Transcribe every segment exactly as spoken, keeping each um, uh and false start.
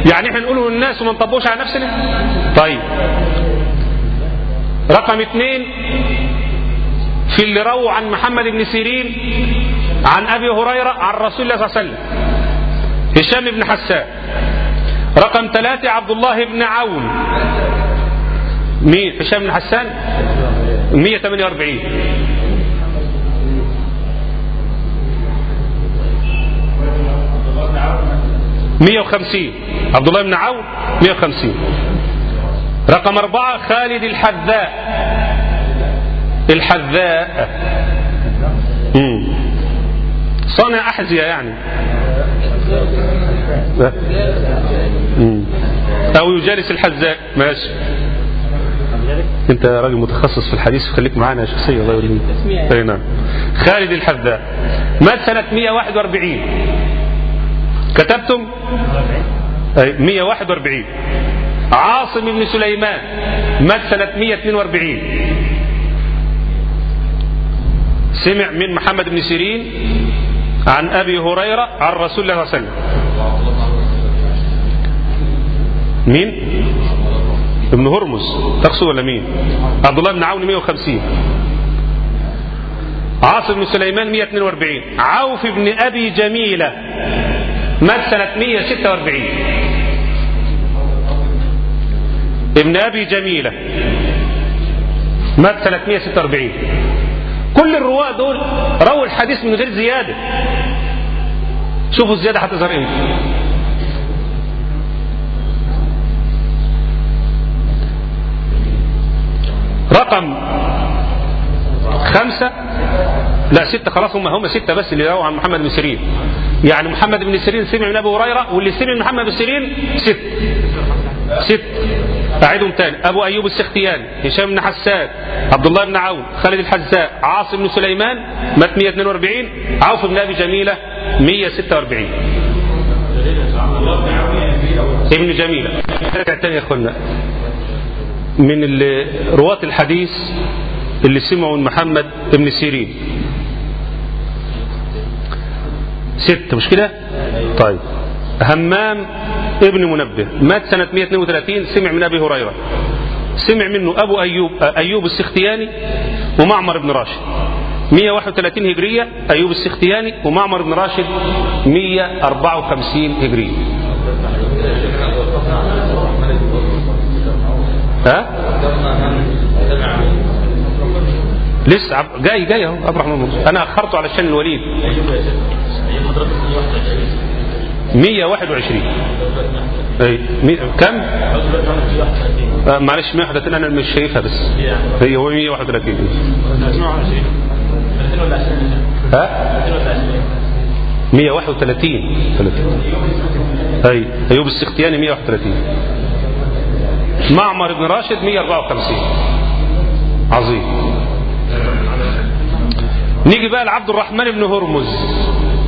يعني احنا نقوله للناس وما نطبقوش على نفسنا؟ طيب رقم اثنين في اللي رووا عن محمد بن سيرين عن ابي هريره عن رسول الله صلى الله عليه وسلم هشام بن حسان. رقم ثلاثة عبد الله بن عون. مين؟ هشام بن حسان مئة وثمانية وأربعين. مئة وخمسين عبد الله بن عون مئة وخمسين. رقم أربعة خالد الحذاء. الحذاء مم. صانع أحذية يعني مم. أو يجالس الحذاء. ماشي، أنت راجل متخصص في الحديث خليك معانا يا شخصية الله يرضيك. أي نعم. خالد الحذاء مات سنة مئة وواحد وأربعين. كتبتم؟ أي مئة وواحد وأربعين. عاصم بن سليمان مات سنة مئة واثنين وأربعين. سمع من محمد بن سيرين عن أبي هريرة عن رسول الله صلى الله عليه وسلم. مين؟ ابن هرمز تقصد ولا مين؟ عبد الله بن عون مئة وخمسين. عاصم بن سليمان مئة واثنين وأربعين. عوف بن أبي جميلة مات سنة مئة وستة وأربعين. ابن أبي جميلة مات سنة مئة وستة وأربعين. كل الرواة دول رووا الحديث من غير زيادة. شوفوا الزيادة هتظهر امتى. رقم خمسة لا ستة خلاص، هم هم ستة بس اللي رووا عن محمد بن سيرين. يعني محمد بن سيرين سمع من أبي هريرة، واللي سمع من محمد بن سيرين ست ست أعيدهم تاني: أبو أيوب السختياني، هشام بن حسان، عبد الله بن عون، خالد الحذاء، عاصم بن سليمان مات مئة واثنين وأربعين، عوف بن أبي جميلة مئة وستة وأربعين. ابن جميلة. تاني يا أخوانا من رواة الحديث اللي سمعوا من محمد بن سيرين ست، مش كده؟ طيب همام ابن منبه مات سنة مئة واثنين وثلاثين، سمع من أبي هريرة. سمع منه أبو أيوب أيوب السختياني ومعمر بن راشد مئة وواحد وثلاثين هجرية، أيوب السختياني ومعمر بن راشد مئة وأربعة وخمسين هجرية. ها؟ لسه عب... جاي جاي اهو عبد الرحمن. انا اخرته علشان الوليد. مئة وواحد وعشرين. اي مي... كم؟ آه معلش مئة وواحد وثلاثين انا مش شايفها بس هي هو مئة وواحد وثلاثين. ها؟ مئة وواحد وثلاثين. اي ايوب السختياني مئة وواحد وثلاثين. معمر بن راشد مئة وأربعة وخمسين. عظيم. نيجي بقى لعبد الرحمن بن هرمز،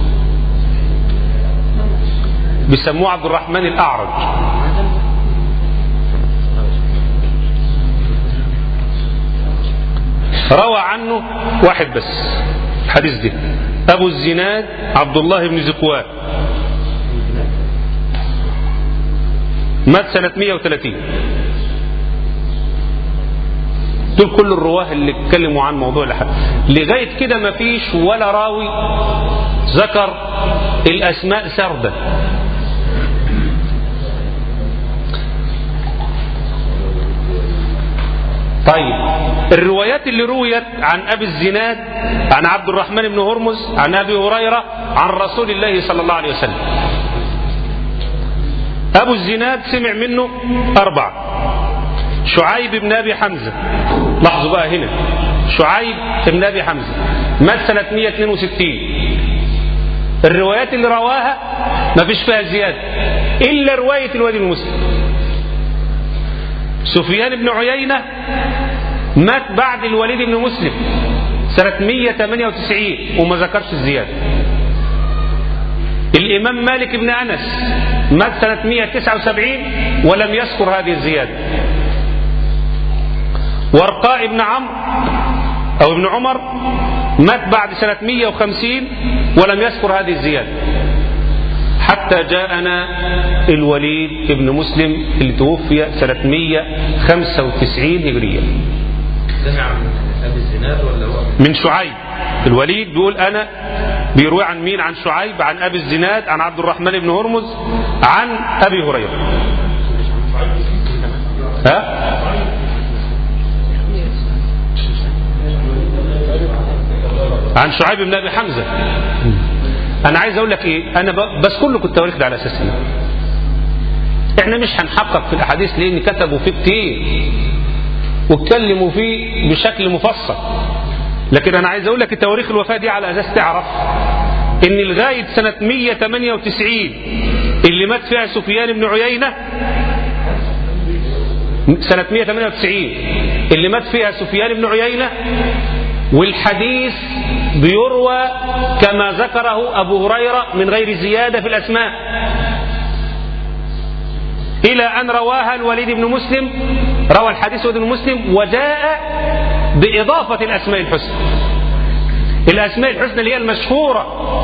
بيسموه عبد الرحمن الأعرج. روى عنه واحد بس الحديث ده، أبو الزناد عبد الله بن زكوان مات سنة مئة وثلاثين. دول كل الرواه اللي اتكلموا عن موضوع الحديث. لغاية كده ما فيش ولا راوي ذكر الأسماء سردة. طيب الروايات اللي رويت عن أبي الزناد عن عبد الرحمن بن هرمز عن أبي هريرة عن رسول الله صلى الله عليه وسلم. أبو الزناد سمع منه أربعة: شعيب بن أبي حمزة. لاحظوا بقى هنا شعيب بن أبي حمزة مات سنة مئة واثنين وستين. الروايات اللي رواها ما فيش فيها زيادة إلا رواية الوليد بن مسلم. سفيان بن عيينة مات بعد الوليد بن مسلم سنة مئة وثمانية وتسعين وما ذكرش الزيادة. الإمام مالك بن أنس مات سنة مئة وتسعة وسبعين ولم يذكر هذه الزيادة. ورقاء بن عمرو أو ابن عمر مات بعد سنة مئة وخمسين ولم يذكر هذه الزيادة. حتى جاءنا الوليد ابن مسلم اللي توفي سنة مئة وخمسة وتسعين هجرية. من شعيب. الوليد بيقول أنا بيروي عن مين؟ عن شعيب، عن أبي الزناد، عن عبد الرحمن بن هرمز، عن أبي هريرة. ها؟ عن شعيب بن أبي حمزة. أنا عايز أقول لك إيه، أنا بذكر لكم التواريخ ده على أساس إيه؟ إحنا مش هنحقق في الأحاديث لأن كتبوا فيه كتير واتكلموا فيه بشكل مفصل، لكن أنا عايز أقول لك التواريخ الوفاة دي على أساس تعرف إن لغاية سنة مئة وثمانية وتسعين اللي مات فيها سفيان بن عيينة، سنة مئة وثمانية وتسعين اللي مات فيها سفيان بن عيينة، والحديث بيروى كما ذكره أبو هريرة من غير زيادة في الأسماء، إلى أن رواها الوليد بن مسلم، روى الحديث الوليد بن مسلم وجاء بإضافة الأسماء الحسنى. الأسماء الحسنى اللي هي المشهورة.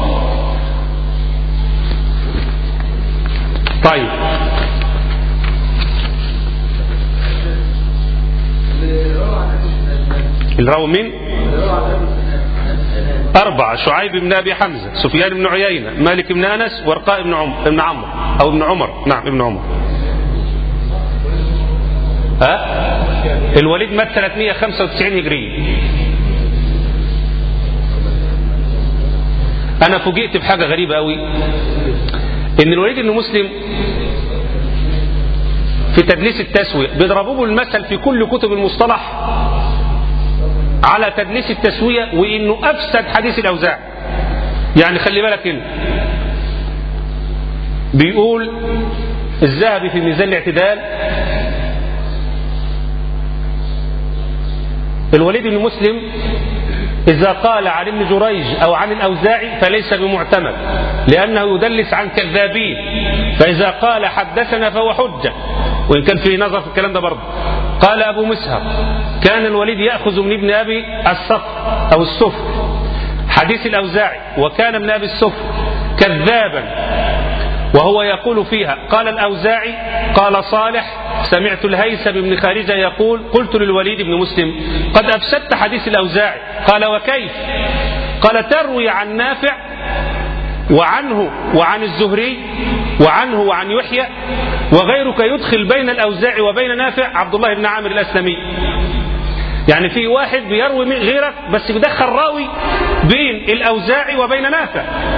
طيب اللي روى مين؟ أربعة: شعيب بن أبي حمزة، سفيان بن عيينة، مالك بن أنس، ورقاء بن عمر بن عمرو أو ابن عمر. نعم ابن عمر. ها؟ الوليد مات سنة مئة وخمسة وتسعين هجرية. أنا فوجئت بحاجة غريبة قوي، إن الوليد بن مسلم في تدليس التسوية بيضربوه بالمثل في كل كتب المصطلح على تدليس التسوية، وإنه أفسد حديث الأوزاعي. يعني خلي بالك إنه بيقول الذهبي في ميزان الاعتدال: الوليد بن مسلم إذا قال عن ابن جريج أو عن الأوزاعي فليس بمعتمد، لأنه يدلس عن كذابين، فإذا قال حدثنا فهو حجة، وإن كان في نظر في الكلام ده برضه. قال أبو مسهر: كان الوليد يأخذ من ابن أبي الصفر أو السفر حديث الأوزاعي، وكان ابن أبي السفر كذابا وهو يقول فيها. قال الأوزاعي: قال صالح: سمعت الهيثم بن خارجة يقول: قلت للوليد بن مسلم: قد أفسدت حديث الأوزاعي. قال: وكيف؟ قال: تروي عن نافع وعنه وعن الزهري وعنه وعن يحيى، وغيرك يدخل بين الأوزاعي وبين نافع عبد الله بن عامر الأسلمي. يعني في واحد بيروي من غيرك بس بيدخل راوي بين الأوزاعي وبين نافع.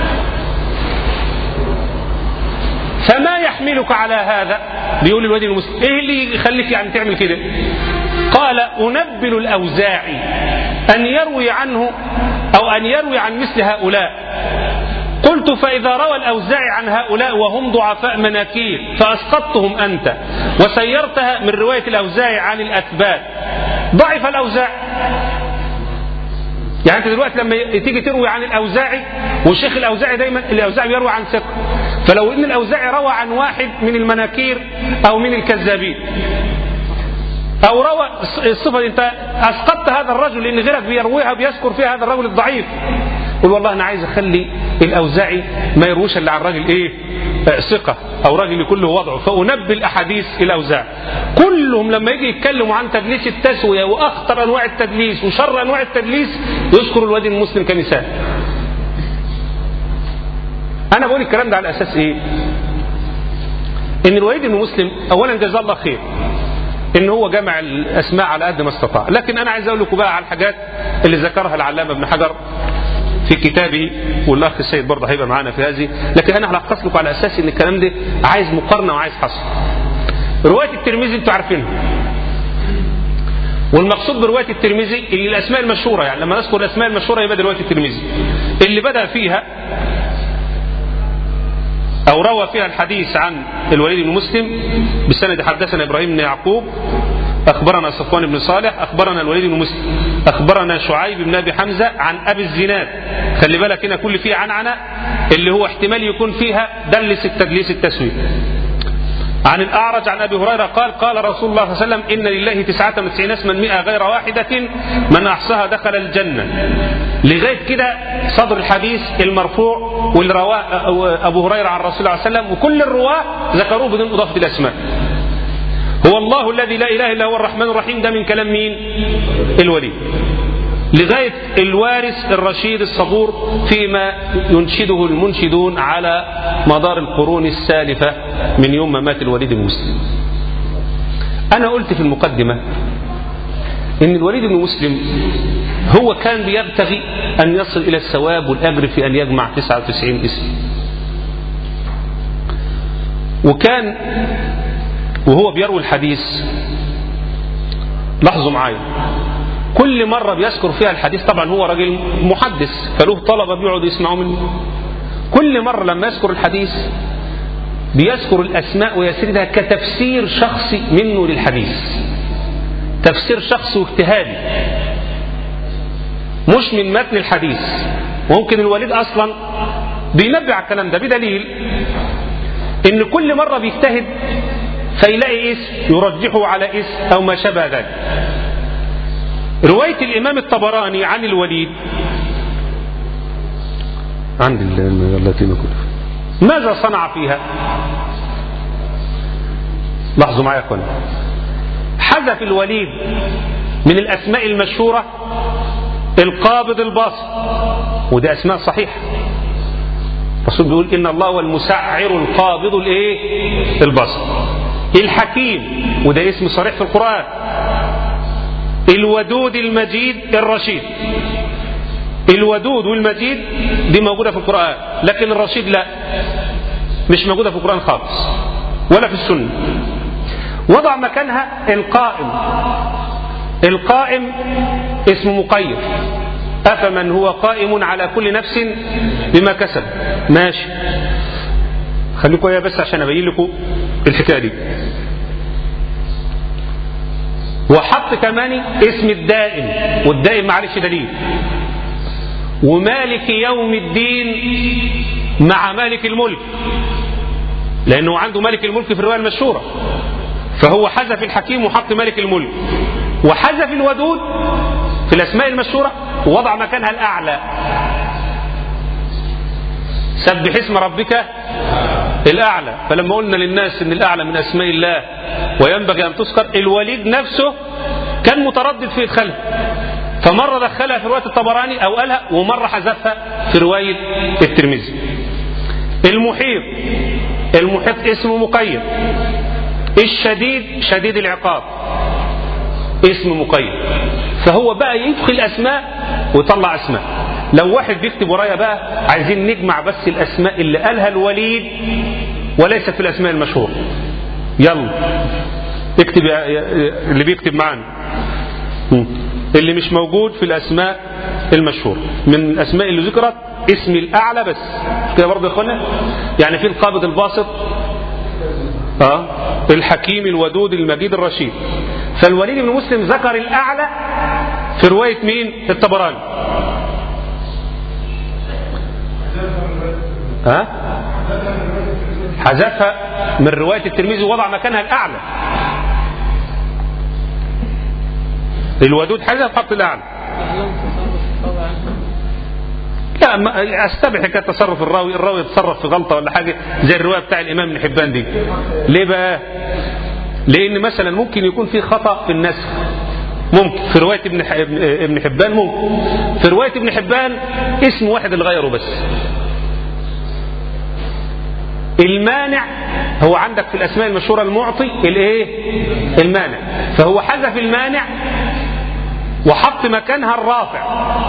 فما يحملك على هذا؟ بيقول الوليد بن مسلم: ايه اللي يخليك يعني تعمل كده؟ قال: أنبل الأوزاعي أن يروي عنه أو أن يروي عن مثل هؤلاء. قلت: فإذا روى الأوزاعي عن هؤلاء وهم ضعفاء مناكير فأسقطتهم أنت وسيرتها من رواية الأوزاعي عن الأثبات، ضعف الأوزاعي. يعني أنت دلوقتي لما تيجي تروي عن الأوزاعي، والشيخ الأوزاعي دايما الأوزاعي يروي عن ثقة، فلو إن الأوزاعي روى عن واحد من المناكير أو من الكذابين أو روى الصفة، أنت أسقطت هذا الرجل لأن غيرك بيرويها بيذكر فيها هذا الرجل الضعيف. قل والله أنا عايز أخلي الأوزاعي ما يرويش إلا عن راجل إيه؟ ثقة أو راجل يكون له وضعه، فأنبل أحاديث الأوزاعي. كلهم لما يجي يتكلموا عن تدليس التسوية وأخطر أنواع التدليس وشر أنواع التدليس يذكر الوليد بن مسلم كمثال. أنا بقول الكلام ده على أساس إيه؟ إن الوليد بن مسلم أولا جزاه الله خير إن هو جمع الأسماء على قد ما استطاع، لكن أنا عايز أقول لكم بقى على الحاجات اللي ذكرها العلامة ابن حجر في كتابه، والأخ السيد برضه هيبقى معانا في هذه، لكن أنا هلخص لكم على أساس إن الكلام ده عايز مقارنة وعايز حصر. رواية الترمذي أنتوا عارفينها، والمقصود برواية الترمذي اللي الأسماء المشهورة، يعني لما نذكر الأسماء المشهورة يبقى رواية الترمذي اللي بدأ فيها أو روى فيها الحديث عن الوليد بن مسلم بسند: حدثنا إبراهيم بن يعقوب أخبرنا صفوان بن صالح أخبرنا الوليد بن مسلم أخبرنا شعيب بن أبي حمزة عن أبي الزناد. خلي بالك هنا كل فيه عنعنة اللي هو احتمال يكون فيها دلس التدليس التسوية. عن الأعرج عن أبي هريرة قال قال رسول الله صلى الله عليه وسلم إن لله تسعة وتسعين اسما مئة غير واحدة من أحصاها دخل الجنة. لغاية كده صدر الحديث المرفوع واللي رواه أبو هريرة عن رسول الله صلى الله عليه وسلم، وكل الرواة ذكروه بدون إضافة الأسماء. هو الله الذي لا إله إلا هو الرحمن الرحيم، ده من كلام مين؟ الوليد. لغاية الوارث الرشيد الصبور فيما ينشده المنشدون على مدار القرون السالفة من يوم ما مات الوليد بن مسلم. أنا قلت في المقدمة إن الوليد بن مسلم هو كان بيبتغي أن يصل إلى الثواب والأجر في أن يجمع تسعة وتسعين اسم، وكان وهو بيروي الحديث، لاحظوا معايا، كل مرة بيذكر فيها الحديث، طبعا هو راجل محدث فله طلبة بيقعدوا يسمعوا منه، كل مرة لما يذكر الحديث بيذكر الأسماء ويسردها كتفسير شخصي منه للحديث، تفسير شخصي واجتهادي مش من متن الحديث. ممكن الوليد أصلا بينبه على الكلام ده بدليل إن كل مرة بيجتهد فيلاقي اسم يرجحه على اسم أو ما شابه ذلك. رواية الإمام الطبراني عن الوليد عند التي نقول ماذا صنع فيها؟ لاحظوا معايا كنا حذف الوليد من الأسماء المشهورة القابض الباسط، وده أسماء صحيحة. الرسول بيقول إن الله هو المسعر القابض الإيه؟ الباسط. الحكيم، وده اسم صريح في القرآن. الودود المجيد الرشيد. الودود والمجيد دي موجودة في القرآن، لكن الرشيد لا، مش موجودة في القرآن خالص ولا في السنة. وضع مكانها القائم. القائم اسم مقيد، أفمن هو قائم على كل نفس بما كسب. ماشي، خليكم يا بس عشان أبين لكم الحكاية دي. وحط كمان اسم الدائم، والدائم معلش دليل. ومالك يوم الدين مع مالك الملك، لأنه عنده مالك الملك في الرواية المشهورة، فهو حذف الحكيم وحط مالك الملك، وحذف الودود في الأسماء المشهورة ووضع مكانها الأعلى. سبح اسم ربك الأعلى. فلما قلنا للناس إن الأعلى من أسماء الله وينبغي أن تذكر، الوليد نفسه كان متردد في إدخالها، فمرة دخلها في رواية الطبراني أو قالها، ومرة حذفها في رواية الترمذي. المحيط، المحيط اسم مقيد. الشديد شديد العقاب اسم مقيد. فهو بقى يدخل أسماء ويطلع أسماء. لو واحد بيكتب ورايا بقى عايزين نجمع بس الأسماء اللي قالها الوليد وليست في الأسماء المشهورة، يلا اكتب اللي بيكتب معانا اللي مش موجود في الأسماء المشهورة. من الأسماء اللي ذكرت اسم الأعلى بس كده برضه يا اخوانا، يعني في القابض الباسط، اه الحكيم الودود المجيد الرشيد. فالوليد بن مسلم ذكر الأعلى في رواية مين؟ الطبراني. ها؟ حذفها من رواية الترمذي ووضع مكانها الأعلى. الودود حذف حط الأعلى. لا استبح حكاية تصرف الراوي، الراوي يتصرف في غلطة ولا حاجة زي الرواية بتاع الإمام ابن حبان دي. ليه بقى؟ لأن مثلا ممكن يكون في خطأ في النسخ، ممكن في رواية ابن ابن حبان، ممكن في رواية ابن حبان اسم واحد اللي غيره بس. المانع هو عندك في الأسماء المشهورة المعطي الايه؟ المانع. فهو حذف المانع وحط مكانها الرافع،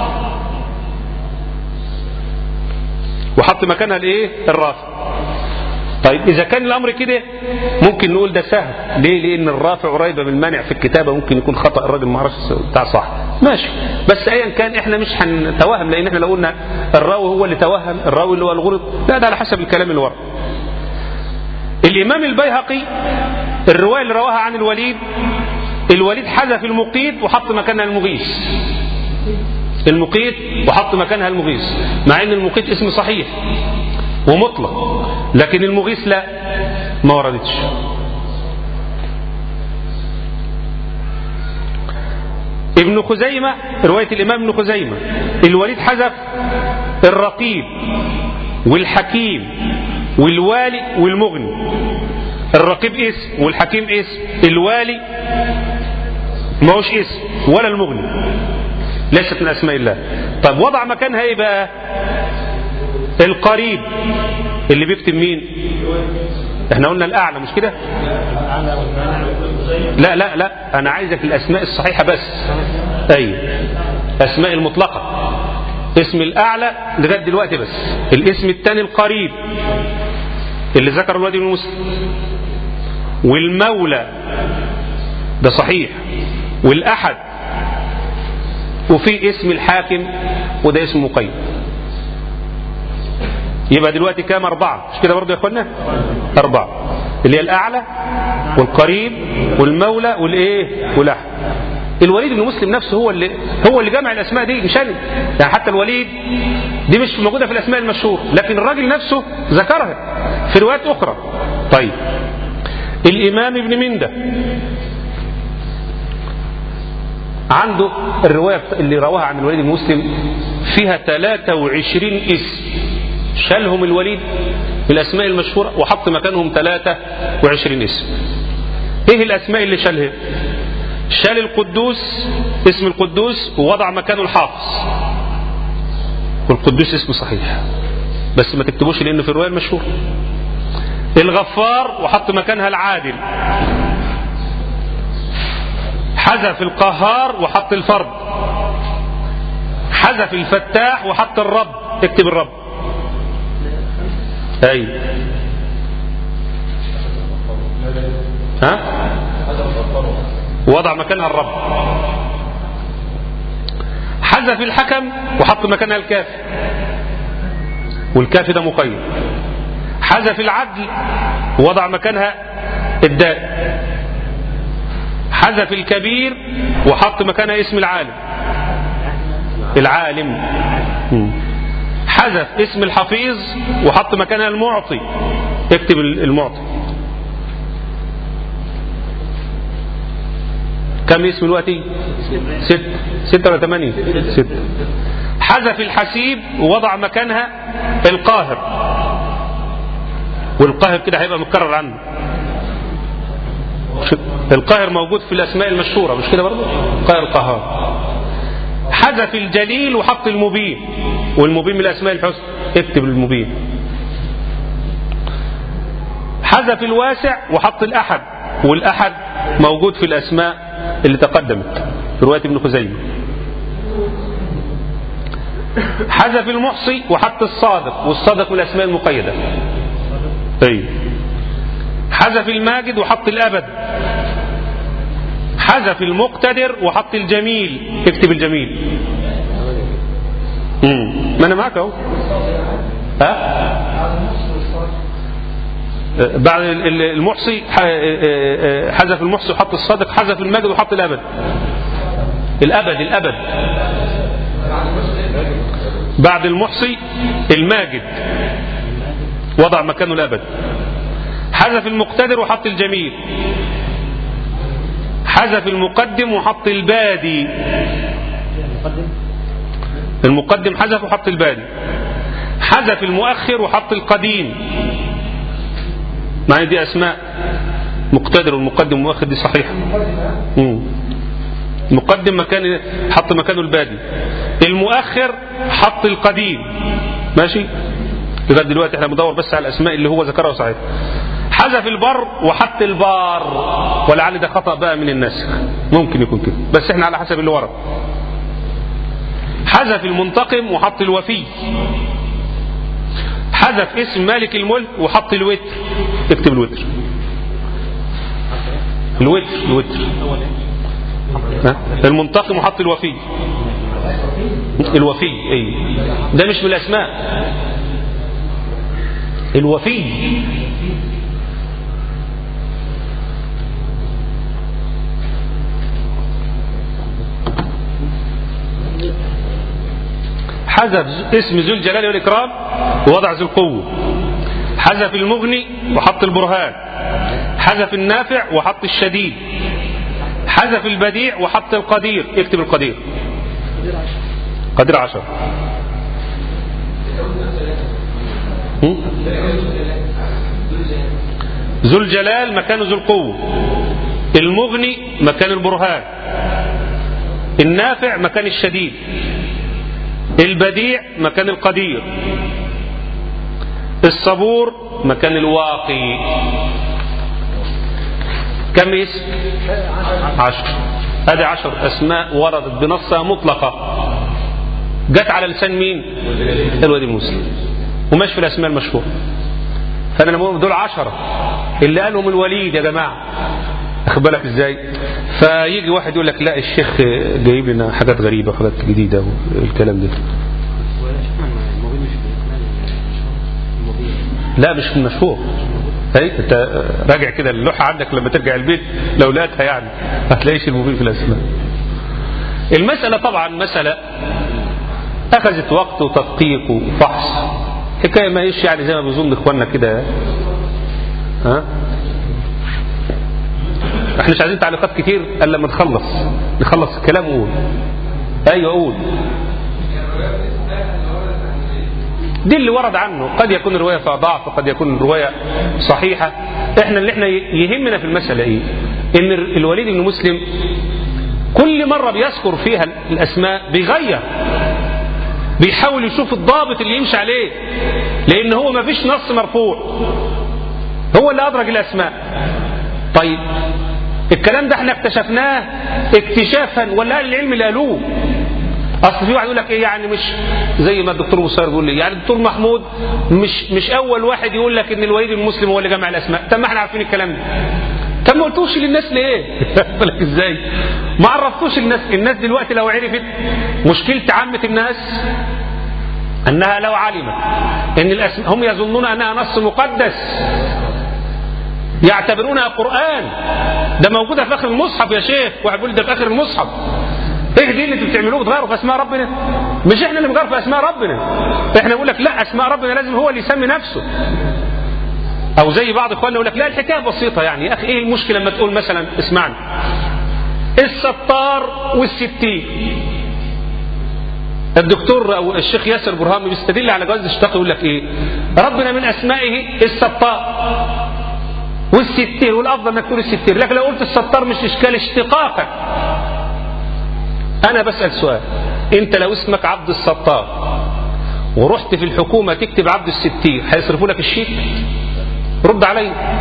وحط مكانها الايه؟ الرافع. طيب إذا كان الأمر كده ممكن نقول ده سهل. ليه؟ لأن الرافع قريبة من المانع في الكتابة، ممكن يكون خطأ الراجل ما عرفش بتاع صح، ماشي. بس أيا كان إحنا مش هنتوهم، لأن إحنا لو قلنا الراوي هو اللي توهم، الراوي اللي هو الغلط، لا ده على حسب الكلام اللي ورا. الإمام البيهقي الرواية اللي رواها عن الوليد، الوليد حذف المقيت وحط مكانها المغيث. المقيت وحط مكانها المغيث، مع ان المقيت اسم صحيح ومطلق، لكن المغيث لا، ما وردتش. ابن خزيمة رواية الإمام ابن خزيمة الوليد حذف الرقيب والحكيم والوالي والمغني. الرقيب اسم والحكيم اسم، الوالي ما هوش اسم ولا المغني، ليست من أسماء الله. طب وضع مكانها ايه بقى؟ القريب اللي بيكتب مين؟ احنا قلنا الأعلى مش كده؟ لا لا لا، أنا عايزك الأسماء الصحيحة بس. أي أسماء المطلقة، اسم الأعلى لغاية دلوقتي بس. الاسم الثاني القريب اللي ذكر الواد بن مسلم، والمولى ده صحيح، والأحد، وفي اسم الحاكم وده اسم مقيد. يبقى دلوقتي كام؟ أربعة مش كده برضه يا اخوانا؟ أربعة اللي هي الأعلى والقريب والمولى والإيه والأحد. الوليد بن مسلم نفسه هو اللي هو اللي جمع الأسماء دي، مش أنا يعني. حتى الوليد دي مش موجودة في الأسماء المشهورة، لكن الراجل نفسه ذكرها في روايات أخرى. طيب الإمام ابن مندة عنده الرواية اللي رواها عن الوليد بن مسلم فيها ثلاثة وعشرين اسم، شالهم الوليد بالأسماء المشهورة وحط مكانهم ثلاثة وعشرين اسم. ايه الأسماء اللي شالها؟ شال القدوس، اسم القدوس، ووضع مكانه الحافظ، والقدوس اسم صحيح بس ما تكتبوش لأنه في الرواية المشهورة. الغفار وحط مكانها العادل. حذف القهار وحط الفرد. حذف الفتاح وحط الرب، اكتب الرب. اي ها وضع مكانها الرب. حذف الحكم وحط مكانها الكاف، والكاف ده مقيد. حذف العدل ووضع مكانها الداء. حذف الكبير وحط مكانها اسم العالم العالم. حذف اسم الحفيظ وحط مكانها المعطي، اكتب المعطي. كم اسم دلوقتي؟ ست ستة ولا ثمانية؟ ستة. حذف الحسيب ووضع مكانها القاهر، والقاهر كده هيبقى متكرر عنه. القاهر موجود في الأسماء المشهورة مش كده برضه؟ قاهر القهار. حذف الجليل وحط المبين، والمبين من الأسماء الحسنى، اكتب المبين. حذف الواسع وحط الأحد، والأحد موجود في الأسماء اللي تقدمت في رواية ابن خزيمة. حذف المحصي وحط الصادق، والصادق من الأسماء المقيدة. طيب حذف الماجد وحط الأبد. حذف المقتدر وحط الجميل، اكتب الجميل. امم ما انا معاك اهو. ها بعد المحصي حذف المحصي وحط الصادق. حذف الماجد وحط الأبد. الأبد الأبد بعد المحصي الماجد وضع مكانه الأبد. حذف المقتدر وحط الجميل. حذف المقدم وحط البادي. المقدم حذف وحط البادي. حذف المؤخر وحط القديم. معنى دي أسماء مقتدر والمقدم والمؤخر دي صحيحة. مم. المقدم مكان حط مكانه البادي، المؤخر حط القديم. ماشي لغايه دلوقتي احنا بندور بس على الأسماء اللي هو ذكرها صحيح. حذف البر وحط البار، ولعل ده خطأ بقى من الناسخ، ممكن يكون كده بس احنا على حسب اللي ورد. حذف المنتقم وحط الوفي. حذف اسم مالك الملك وحط الوتر، اكتب الوتر. الوتر الوتر المنتقم وحط الوفي. الوفي اي ده مش من الأسماء. الوفي حذف اسم ذو الجلال والإكرام ووضع ذو القوة. حذف المغني وحط البرهان. حذف النافع وحط الشديد. حذف البديع وحط القدير. اكتب القدير. قدير عشر. ذو الجلال مكان ذو القوة. المغني مكان البرهان. النافع مكان الشديد. البديع مكان القدير. الصبور مكان الواقي. كم اسم؟ عشر. هذه عشر أسماء وردت بنصها مطلقة، جت على لسان مين؟ الوليد بن مسلم، ومش في الأسماء المشهورة. فأنا لما أقول دول عشرة اللي قالهم الوليد يا جماعة، أخد بالك إزاي؟ فيجي واحد يقول لك لا الشيخ جايب لنا حاجات غريبة وحاجات جديدة والكلام ده. لا مش المشهور. هي انت راجع كده اللوحة عندك لما ترجع البيت لو لقيتها يعني هتلاقيش المبين في الأسماء. المسألة طبعا مسألة أخذت وقت وتدقيق وفحص، حكاية ما يش يعني زي ما بيظن إخواننا كده. ها احنا مش عايزين تعليقات كتير الا لما نخلص نخلص الكلام. قول. ايوه قول. دي اللي ورد عنه، قد يكون الرواية فيها ضعف وقد يكون الرواية صحيحة. احنا اللي احنا يهمنا في المسألة ايه؟ ان الوليد بن مسلم كل مرة بيذكر فيها الاسماء بيغير، بيحاول يشوف الضابط اللي يمشي عليه، لان هو ما فيش نص مرفوع، هو اللي ادرج الاسماء. طيب الكلام ده احنا اكتشفناه اكتشافا ولا اهل العلم اللي قالوه؟ اصل في واحد يقول لك ايه يعني، مش زي ما الدكتور مصير بيقول لي يعني الدكتور محمود مش مش اول واحد يقول لك ان الوليد المسلم هو اللي جمع الاسماء. طب ما احنا عارفين الكلام ده، طب ما قلتوش للناس ليه؟ بالك ازاي؟ ما عرفتوش الناس. الناس دلوقتي لو عرفت، مشكلة عامة الناس انها لو علمت ان الاسماء، هم يظنون انها نص مقدس يعتبرونها قرآن. ده موجودة في اخر المصحف يا شيخ. واحد بيقول ده في اخر المصحف. ايه دي اللي انتوا بتعملوه بتغيروا في اسماء ربنا؟ مش احنا اللي بنغير في اسماء ربنا، احنا بنقول لك لا اسماء ربنا لازم هو اللي يسمي نفسه. او زي بعض اخواننا يقول لك لا الحكايه بسيطه يعني يا اخي. ايه المشكله لما تقول مثلا اسمعني الستار والستين؟ الدكتور او الشيخ ياسر برهامي بيستدل على جواز الاشتقاق، يقول لك ايه؟ ربنا من اسمائه الستار والستير، والافضل انك تقول الستير، لكن لو قلت الستار مش اشكال اشتقاقك. انا بسأل سؤال، انت لو اسمك عبد الستار ورحت في الحكومة تكتب عبد الستير هيصرفوا لك الشيك؟ رد علي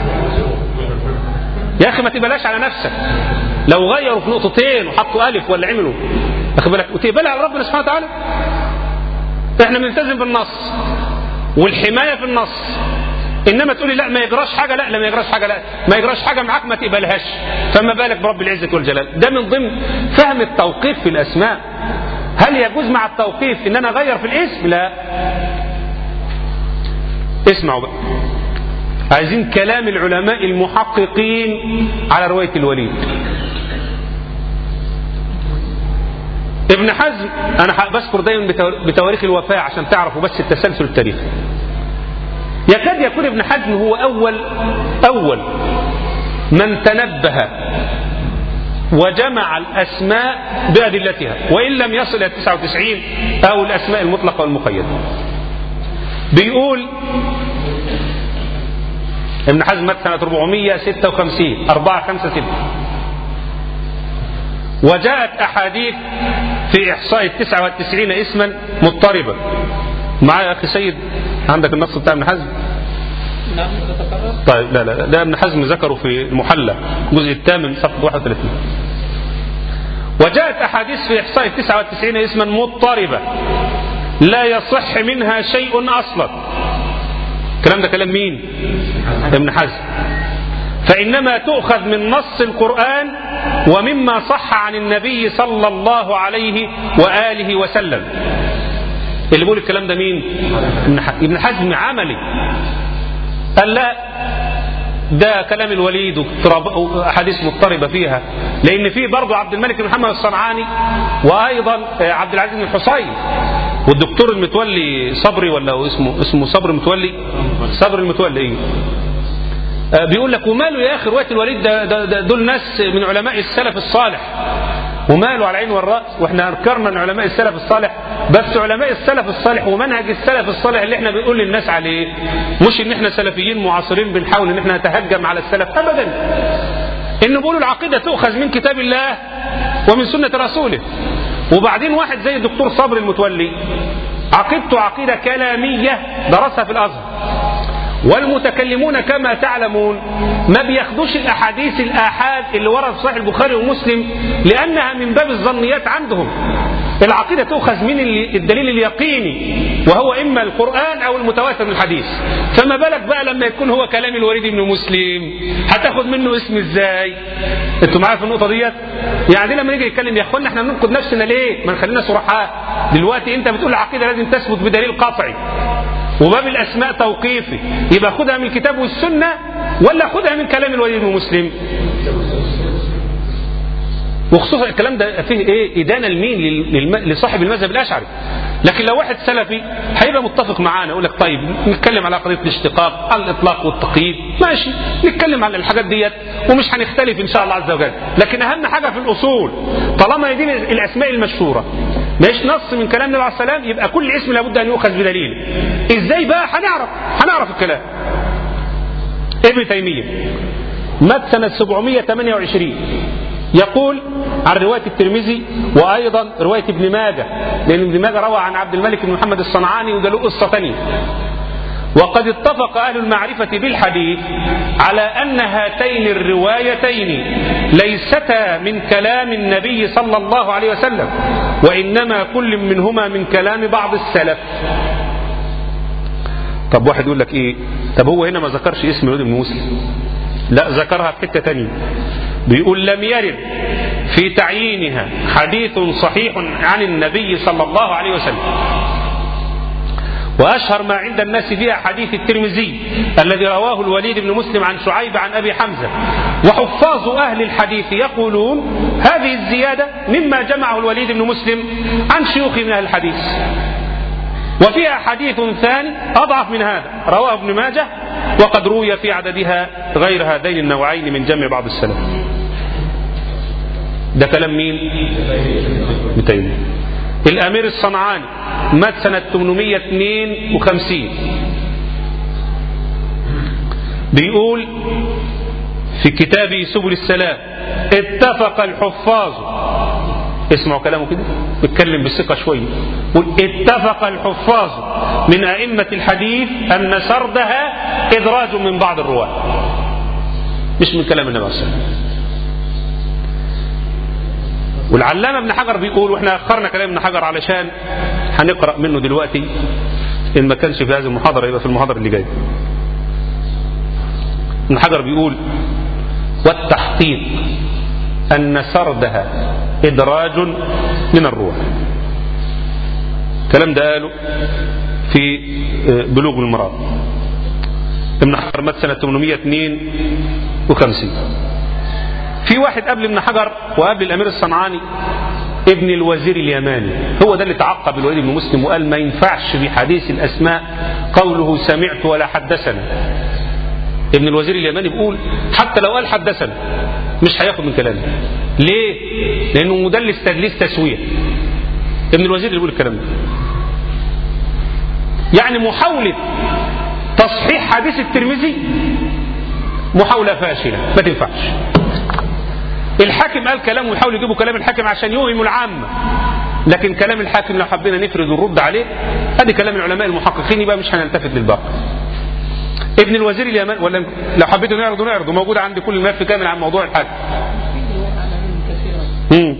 يا اخي، ما تقبلاش على نفسك. لو غيروا في نقطتين وحطوا الف ولا عملوا، اخد بالك، وتقبلها على ربنا سبحانه وتعالى. احنا بنلتزم بالنص والحماية في النص، انما تقولي لا ما يجراش حاجه، لا لا ما يجراش حاجه، لا ما يجراش حاجه معاك ما تقبلهاش، فما بالك برب العزه والجلال. ده من ضمن فهم التوقيف في الاسماء. هل يجوز مع التوقيف ان انا اغير في الاسم؟ لا. اسمعوا بقى، عايزين كلام العلماء المحققين على روايه الوليد. ابن حزم، انا بذكر دايما بتواريخ الوفاه عشان تعرفوا بس التسلسل التاريخي. يكاد يكون ابن حزم هو أول أول من تنبه وجمع الأسماء بأدلتها، وإن لم يصل إلى تسعة وتسعين أو الأسماء المطلقة والمقيدة. بيقول ابن حزم مات سنة أربعمائة وستة وخمسين، أربعة خمسة ستة، وجاءت أحاديث في إحصاء التسعة والتسعين اسما مضطربة. معايا يا أخي سيد عندك النص بتاع ابن حزم؟ طيب لا لا ده ابن حزم ذكره في المحلى الجزء الثامن صفحة واحد وثلاثين. وجاءت أحاديث في إحصاء التسعة والتسعين اسما مضطربة لا يصح منها شيء أصلا. الكلام ده كلام مين؟ ابن حزم. فإنما تؤخذ من نص القرآن ومما صح عن النبي صلى الله عليه وآله وسلم. اللي بيقول الكلام ده مين؟ ابن حزم عملي. قال لا ده كلام الوليد وأحاديث مضطربة فيها، لأن فيه برضه عبد الملك بن محمد الصنعاني وأيضا عبد العزيز بن الحصين والدكتور المتولي صبري، ولا اسمه اسمه صبري المتولي، صبري المتولي. إيه؟ بيقول لك وماله يا اخي روايه الوليد ده, ده, ده دول ناس من علماء السلف الصالح، وماله على العين والراس، واحنا انكرنا ان علماء السلف الصالح، بس علماء السلف الصالح ومنهج السلف الصالح اللي احنا بنقول للناس عليه، مش ان احنا سلفيين معاصرين بنحاول ان احنا نتهجم على السلف ابدا. ان بيقولوا العقيده تؤخذ من كتاب الله ومن سنه رسوله. وبعدين واحد زي الدكتور صبري المتولي عقيدته عقيده كلاميه درسها في الازهر، والمتكلمون كما تعلمون ما بياخدوش الاحاديث الاحاد اللي ورد في صحيح البخاري ومسلم لانها من باب الظنيات عندهم. العقيده تؤخذ من الدليل اليقيني وهو اما القران او المتواتر من الحديث. فما بالك بقى لما يكون هو كلام الوليد بن مسلم، هتاخد منه اسم ازاي؟ انتوا معايا في النقطه ديت؟ يعني لما نيجي نتكلم يا اخوانا احنا بننقد نفسنا ليه؟ ما نخلينا صرحاء. دلوقتي انت بتقول العقيده لازم تثبت بدليل قطعي، وباب الاسماء توقيفي، يبقى خدها من الكتاب والسنه ولا خدها من كلام الوليد بن مسلم؟ وخصوصا الكلام ده فيه ايه؟ ادانه لمين؟ لصاحب المذهب الاشعري. لكن لو واحد سلفي هيبقى متفق معانا يقول لك طيب نتكلم على قضيه الاشتقاق، على الاطلاق والتقييد، ماشي نتكلم على الحاجات ديت ومش هنختلف ان شاء الله عز وجل. لكن اهم حاجه في الاصول طالما دي الاسماء المشهوره مش نص من كلام النبي عليه السلام، يبقى كل اسم لابد ان يؤخذ بدليل. ازاي بقى؟ هنعرف هنعرف الكلام. ابن تيميه مات سنه سبعمائة وثمانية وعشرين، يقول عن رواية الترمذي وأيضا رواية ابن ماجه، لأن ابن ماجه روى عن عبد الملك بن محمد الصنعاني وده له قصة ثانية. وقد اتفق أهل المعرفة بالحديث على أن هاتين الروايتين ليستا من كلام النبي صلى الله عليه وسلم، وإنما كل منهما من كلام بعض السلف. طب واحد يقول لك إيه؟ طب هو هنا ما ذكرش اسم الوليد بن مسلم؟ لا، ذكرها في حتة تانية. بيقول لم يرد في تعيينها حديث صحيح عن النبي صلى الله عليه وسلم، وأشهر ما عند الناس فيها حديث الترمذي الذي رواه الوليد بن مسلم عن شعيب عن أبي حمزة. وحفاظ أهل الحديث يقولون هذه الزيادة مما جمعه الوليد بن مسلم عن شيوخ من أهل الحديث. وفيها حديث ثاني أضعف من هذا رواه ابن ماجه، وقد روي في عددها غير هذين النوعين من جمع بعض السلف. ده كلام مين؟ ابن الأمير الصنعاني مات سنة ثمانمائة واثنين وخمسين، بيقول في كتابه سبل السلام اتفق الحفاظ، اسمعوا كلامه كده بيتكلم بثقة شوية، اتفق الحفاظ من أئمة الحديث أن سردها إدراج من بعض الرواة، مش من كلام النبي صلى الله عليه وسلم. والعلامة ابن حجر بيقول، واحنا أخرنا كلام ابن حجر علشان هنقرأ منه دلوقتي، إن ما كانش في هذه المحاضرة يبقى في المحاضرة اللي جاية. ابن حجر بيقول والتحقيق أن سردها إدراج من الروح. الكلام ده قاله في بلوغ المرام. ابن حجر مات سنة ثمانمائة واثنين وخمسين. في واحد قبل ابن حجر وقبل الأمير الصنعاني ابن الوزير اليماني، هو ده اللي تعقب الوليد بن مسلم وقال ما ينفعش في حديث الأسماء قوله سمعت ولا حدثنا. ابن الوزير اليماني بيقول حتى لو قال حدثنا مش هياخد من كلامه. ليه؟ لأنه مدلس تدليس تسوية. ابن الوزير اللي بيقول الكلام ده. يعني محاولة تصحيح حديث الترمذي محاولة فاشلة ما تنفعش. الحاكم قال كلام ويحاول يجيبوا كلام الحاكم عشان يوهم العامة، لكن كلام الحاكم لو حبينا نفرد ونرد عليه ادي كلام العلماء المحققين يبقى مش هنلتفت للباقي. ابن الوزير اليماني، ولا لو حبيتوا نعرضه نعرضه موجود عندي كل الملف كامل عن موضوع الحاكم. امم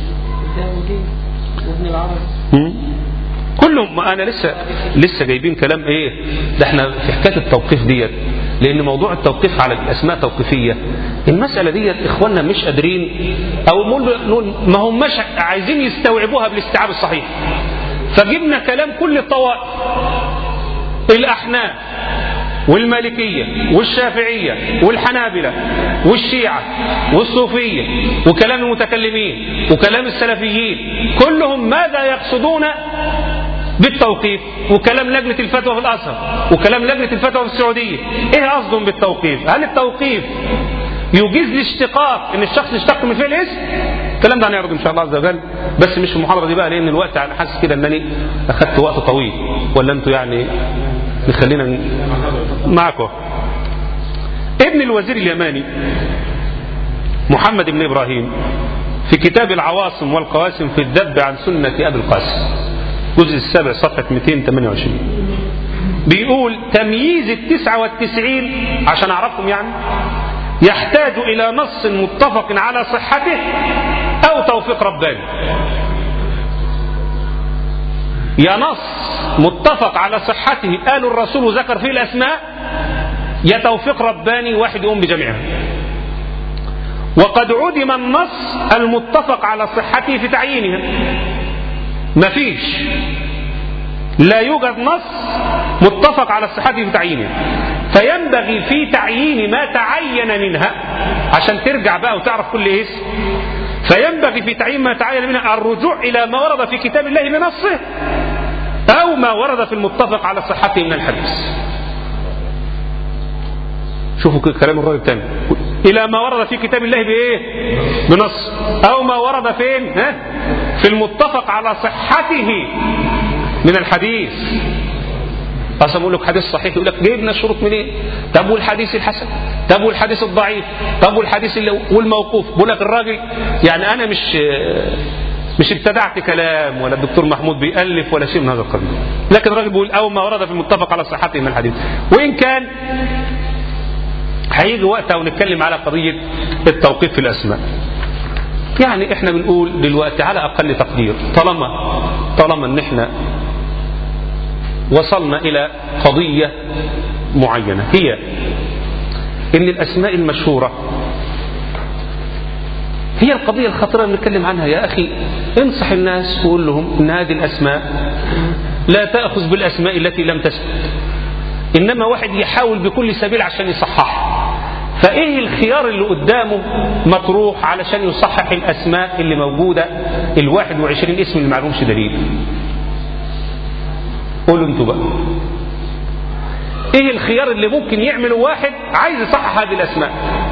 كلهم. انا لسه لسه جايبين كلام ايه ده، احنا في حكايه التوقيف ديت، لان موضوع التوقيف على الاسماء توقيفيه. المساله ديت اخواننا مش قادرين او ما هماش عايزين يستوعبوها بالاستيعاب الصحيح، فجبنا كلام كل الطوائف، الاحناف والمالكية والشافعية والحنابلة والشيعة والصوفية وكلام المتكلمين وكلام السلفيين، كلهم ماذا يقصدون بالتوقيف، وكلام لجنة الفتوى في الأزهر وكلام لجنة الفتوى في السعودية. ايه قصدهم بالتوقيف؟ هل التوقيف يجيز الاشتقاق ان الشخص يشتق من فعل الاسم؟ الكلام ده هنعرضه ان شاء الله عز وجل، بس مش في المحاضرة دي بقى، لان الوقت انا حاسس كده انني اخدت وقت طويل، ولا انتوا يعني نخلينا معكم. ابن الوزير اليماني محمد بن إبراهيم في كتاب العواصم والقواسم في الذب عن سنة أبي القاسم الجزء السابع صفحة مئتين وثمانية وعشرين بيقول تمييز التسعة والتسعين عشان أعرفهم يعني يحتاج إلى نص متفق على صحته أو توفيق رباني. يا نص متفق على صحته قالوا الرسول وذكر فيه الأسماء، يا توفيق رباني واحد يقوم بجميعها. وقد عدم النص المتفق على صحته في تعيينها، مفيش، لا يوجد نص متفق على صحته في تعيينها، فينبغي في تعيين ما تعين منها عشان ترجع بقى وتعرف كل اسم، فينبغي في تعيين ما تعين منها الرجوع إلى ما ورد في كتاب الله بنصه أو ما ورد في المتفق على صحته من الحديث. شوفوا كلام الراجل الثاني، إلى ما ورد في كتاب الله بإيه؟ بنص، أو ما ورد فين؟ ها؟ في المتفق على صحته من الحديث. أصلا أقول لك حديث صحيح يقول لك جبنا الشروط منين؟ طب والحديث الحسن؟ طب والحديث الضعيف؟ طب والحديث والموقوف؟ بقول لك الراجل يعني أنا مش مش ابتدعت كلام ولا الدكتور محمود بيألف ولا شيء من هذا القبيل، لكن الراجل بيقول أو ما ورد في المتفق على صحته من الحديث. وإن كان هيجي وقتها ونتكلم على قضية التوقيف في الأسماء. يعني احنا بنقول دلوقتي على أقل تقدير طالما طالما ان احنا وصلنا إلى قضية معينة، هي ان الأسماء المشهورة هي القضية الخطيرة اللي بنتكلم عنها. يا أخي انصح الناس وقول لهم ان هذه الأسماء لا تأخذ بالأسماء التي لم تثبت، إنما واحد يحاول بكل سبيل عشان يصحح. فإيه الخيار اللي قدامه مطروح علشان يصحح الأسماء اللي موجودة الواحد وعشرين اسم اللي معلومش دليل؟ قولوا انتوا بقى ايه الخيار اللي ممكن يعمله واحد عايز يصحح هذه الأسماء؟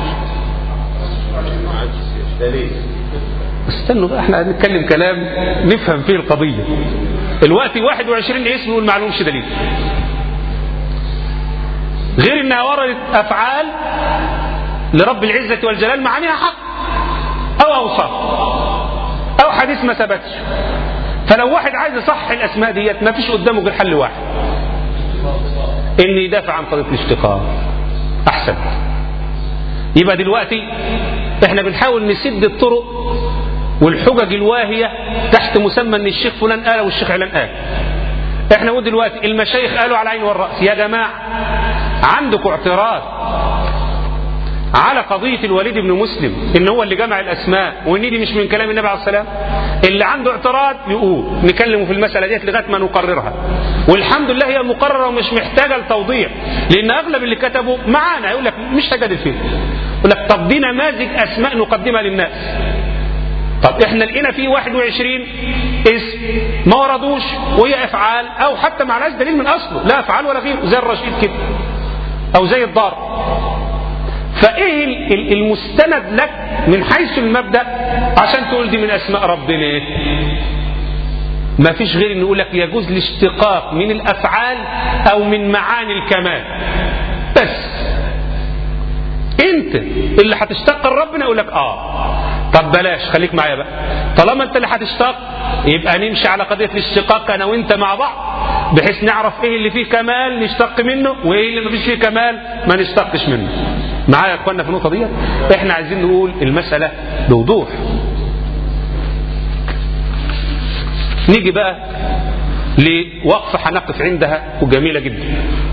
استنوا بقى احنا هنتكلم كلام نفهم فيه القضية. الوقت واحد وعشرين اسم والمعلومش دليل، غير انها وردت افعال لرب العزة والجلال معانيها حق او اوصاف او حديث ما ثبتش. فلو واحد عايز يصحح الاسماء ديت ما فيش قدامه غير حل واحد، ان يدافع عن قضية الاشتقاق احسن. يبقى دلوقتي احنا بنحاول نسد الطرق والحجج الواهية تحت مسمى ان الشيخ فلان قال والشيخ علان قال. احنا نقول دلوقتي المشايخ قالوا على العين والرأس. يا جماعة عندكم اعتراض على قضية الوليد بن مسلم ان هو اللي جمع الاسماء وان دي مش من كلام النبي عليه السلام؟ اللي عنده اعتراض يقول نكلمه في المسألة ديت لغاية ما نقررها، والحمد لله هي مقررة ومش محتاجة لتوضيح، لان اغلب اللي كتبوا معانا يقول لك مش هجادل فيه، يقول لك طب دي نماذج اسماء نقدمها للناس. طب احنا لقينا فيه واحد وعشرين اسم ما وردوش وهي افعال او حتى ما عليهاش دليل من اصله، لا افعال ولا غيره، زي الرشيد كده او زي الضار. فايه المستند لك من حيث المبدأ عشان تقول دي من اسماء ربنا؟ ما فيش غير ان نقول لك يجوز الاشتقاق من الافعال او من معاني الكمال بس. انت اللي هتشتق لربنا يقول لك اه طب بلاش خليك معايا بقى، طالما انت اللي هتشتق يبقى نمشي على قضية الاشتقاق انا وانت مع بعض بحيث نعرف ايه اللي فيه كمال نشتق منه وايه اللي ما فيش فيه كمال ما نشتقش منه. معايا يا اخوانا في النقطة دي؟ احنا عايزين نقول المسألة بوضوح. نيجي بقى لوقفة هنقف عندها وجميلة جدا.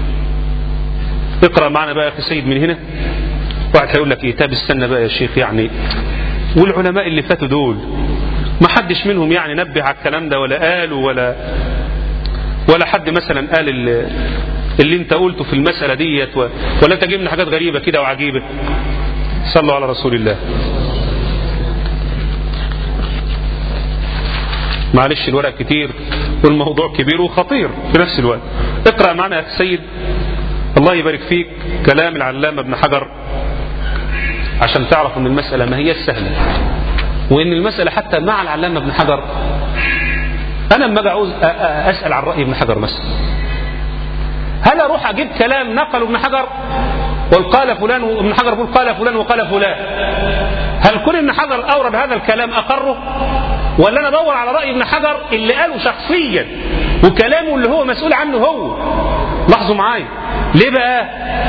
اقرأ معنا بقى يا اخي سيد من هنا. واحد هيقول لك ايه طب استنى بقى يا شيخ، يعني والعلماء اللي فاتوا دول ما حدش منهم يعني نبه على الكلام ده ولا قالوا ولا ولا حد مثلا قال اللي, اللي انت قلته في المسألة ديت، ولا انت جبنا حاجات غريبة كده وعجيبة؟ صلوا على رسول الله. معلش الورق كتير والموضوع كبير وخطير في نفس الوقت. اقرأ معنا يا سيد الله يبارك فيك كلام العلامة ابن حجر عشان تعرف ان المسألة ما هي سهلة، وان المسألة حتى مع العلامة ابن حجر انا لما اجي عاوز اسأل عن رأي ابن حجر مثلا، هل اروح اجيب كلام نقله ابن حجر وقال فلان وابن حجر يقول قال فلان وقال فلان، هل كل ابن حجر اورد هذا الكلام اقره، ولا انا ادور على رأي ابن حجر اللي قاله شخصيا وكلامه اللي هو مسؤول عنه هو؟ لاحظوا معايا ليه بقى؟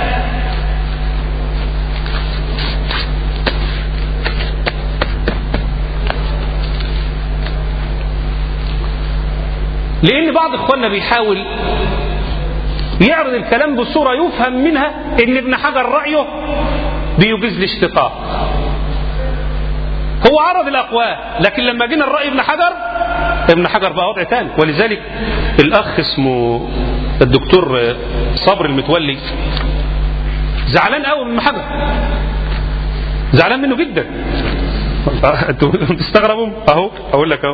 لان بعض اخواننا بيحاول يعرض الكلام بصورة يفهم منها ان ابن حجر رأيه بيجيز الاشتقاق. هو عرض الاقوال، لكن لما جينا الرأي ابن حجر ابن حجر بقى وضع ثاني. ولذلك الاخ اسمه الدكتور صبري المتولي زعلان قوي من ابن حجر، زعلان منه جدا. انتوا تستغربوا اهو، اقول لك اهو،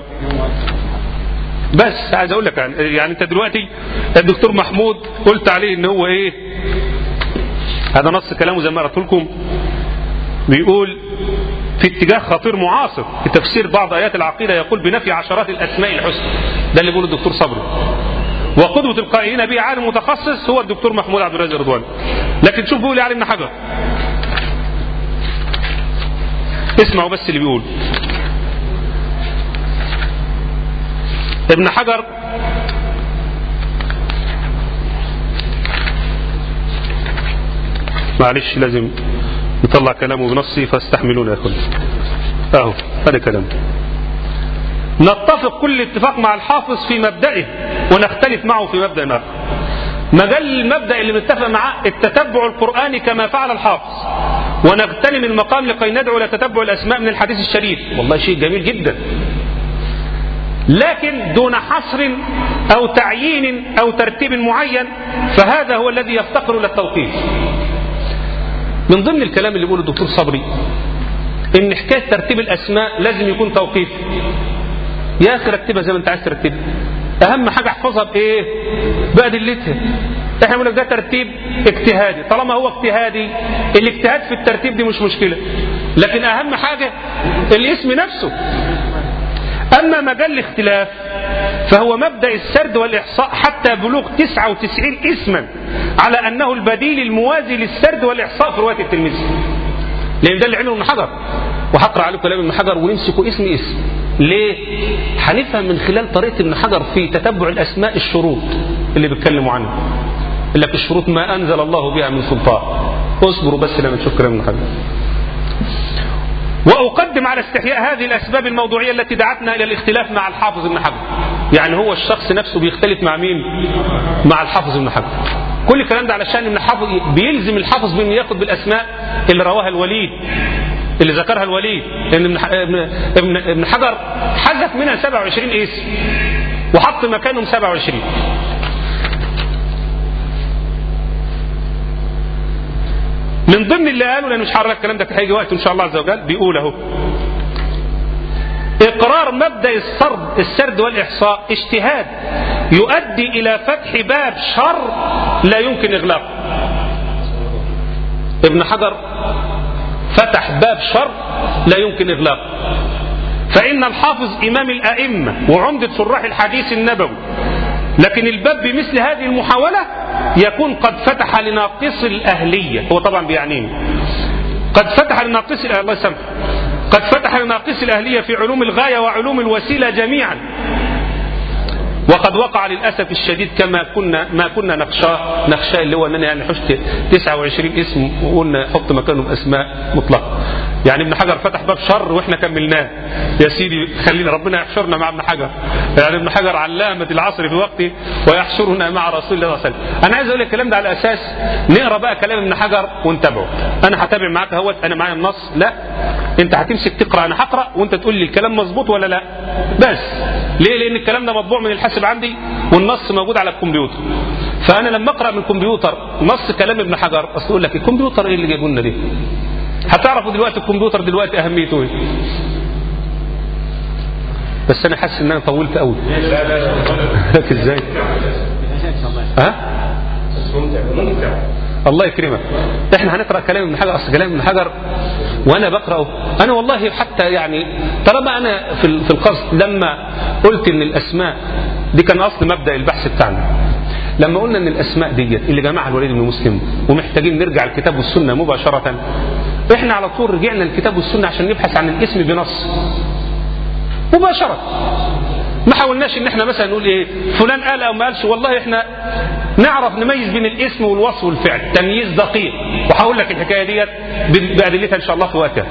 بس عايز اقول لك يعني, يعني انت دلوقتي الدكتور محمود قلت عليه ان هو ايه، هذا نص كلامه زي ما قرأت لكم، بيقول في اتجاه خطير معاصر في تفسير بعض ايات العقيده يقول بنفي عشرات الاسماء الحسنى، ده اللي بيقوله الدكتور صبري، وقدوة القائلين به عالم متخصص هو الدكتور محمود عبد الرازق رضواني. لكن شوف بيقول علي ابن حجر، اسمعوا بس اللي بيقول ابن حجر. معلش لازم نطلع كلامه بنصي فاستحملونا يا اخوان. اهو هذا كلام. نتفق كل اتفاق مع الحافظ في مبدئه ونختلف معه في مبدأ آخر. مجال المبدأ اللي متفق معاه التتبع القرآني كما فعل الحافظ، ونغتنم المقام لكي ندعو الى تتبع الاسماء من الحديث الشريف. والله شيء جميل جدا، لكن دون حصر او تعيين او ترتيب معين، فهذا هو الذي يفتقر الى التوقيف. من ضمن الكلام اللي بيقوله الدكتور صبري ان حكايه ترتيب الاسماء لازم يكون توقيف. يا اخي رتبها زي ما انت عايز ترتبها، اهم حاجه احفظها بايه؟ بادلتها. احنا بنقول لك ده ترتيب اجتهادي، طالما هو اجتهادي الاجتهاد في الترتيب دي مش مشكله، لكن اهم حاجه الاسم نفسه. اما مجال الاختلاف فهو مبدأ السرد والاحصاء حتى بلوغ تسعة وتسعين اسما على انه البديل الموازي للسرد والاحصاء في روايه الترمذي، لان ده اللي عمله ابن حجر. وهقرا عليكم كلام ابن حجر ونمسكوا اسم اسم. ليه؟ هنفهم من خلال طريقه ابن حجر في تتبع الاسماء الشروط اللي بيتكلموا عنها. يقول لك الشروط ما انزل الله بها من سلطان. اصبروا بس لما نشوف كلام ابن حجر. وأقدم على استحياء هذه الأسباب الموضوعية التي دعتنا إلى الاختلاف مع الحافظ ابن حجر. يعني هو الشخص نفسه بيختلف مع مين؟ مع الحافظ ابن حجر. كل الكلام ده علشان ابن حافظ بيلزم الحافظ بأنه ياخد بالأسماء اللي رواها الوليد، اللي ذكرها الوليد، لأن ابن ابن حجر حذف منها سبعة وعشرين اسم وحط مكانهم سبعة وعشرين. من ضمن اللي قالوا، لأنه مش هقرا الكلام ده هيجي وقت إن شاء الله عز وجل، بيقول أهو: إقرار مبدأ السرد السرد والإحصاء اجتهاد يؤدي إلى فتح باب شر لا يمكن إغلاقه. ابن حجر فتح باب شر لا يمكن إغلاقه، فإن الحافظ إمام الأئمة وعمدة شراح الحديث النبوي، لكن الباب بمثل هذه المحاولة يكون قد فتح لناقص الأهلية. هو طبعا بيعنيني قد فتح لناقص الله يسامحه قد فتح لناقص الأهلية في علوم الغاية وعلوم الوسيلة جميعا، وقد وقع للأسف الشديد كما كنا ما كنا نخشاه نخشاه اللي هو أننا يعني حشت تسعة وعشرين اسم وقلنا حط مكانهم أسماء مطلقة. يعني ابن حجر فتح باب شر وإحنا كملناه. يا سيدي خلينا ربنا يحشرنا مع ابن حجر. يعني ابن حجر علامة العصر في وقته ويحشرنا مع رسول الله صلى الله عليه وسلم. أنا عايز أقول لك الكلام ده على أساس نقرأ بقى كلام ابن حجر ونتابعه. أنا هتابع معاك اهوت، أنا معايا النص، لا أنت هتمسك تقرأ أنا هقرأ وأنت تقول لي الكلام مظبوط ولا لا. بس ليه؟ لأن الكلام ده مطبوع من الحاسب عندي والنص موجود على الكمبيوتر. فأنا لما أقرأ من الكمبيوتر نص كلام ابن حجر أصل أقول لك الكمبيوتر إيه اللي جابوا لنا دي؟ هتعرفوا دلوقتي الكمبيوتر دلوقتي أهميته إيه. بس انا حاسس ان انا طولت قوي. لا لا لك ازاي؟ ها؟ ممتع. الله يكرمك. احنا هنقرا كلام ابن حجر، اصل كلام ابن حجر وانا بقراه انا والله حتى يعني طالما انا في في القصد لما قلت ان الاسماء دي كان اصل مبدا البحث بتاعنا. لما قلنا ان الاسماء ديت اللي جمعها الوليد بن مسلم ومحتاجين نرجع الكتاب والسنه مباشره، احنا على طول رجعنا الكتاب والسنه عشان نبحث عن الاسم بنص مباشره. ما حاولناش ان احنا مثلا نقول ايه فلان قال او ما قالش، والله احنا نعرف نميز بين الاسم والوصف والفعل تمييز دقيق، وهقول لك الحكايه ديت بادلتها ان شاء الله في وقتها.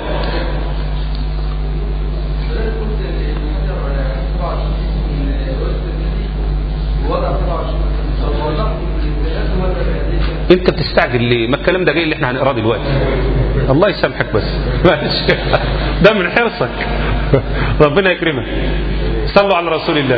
انت بتستعجل ليه؟ ما الكلام ده جاي اللي احنا هنقراه دلوقتي. الله يسامحك بس ده من حرصك. ربنا يكرمك. صلوا على رسول الله.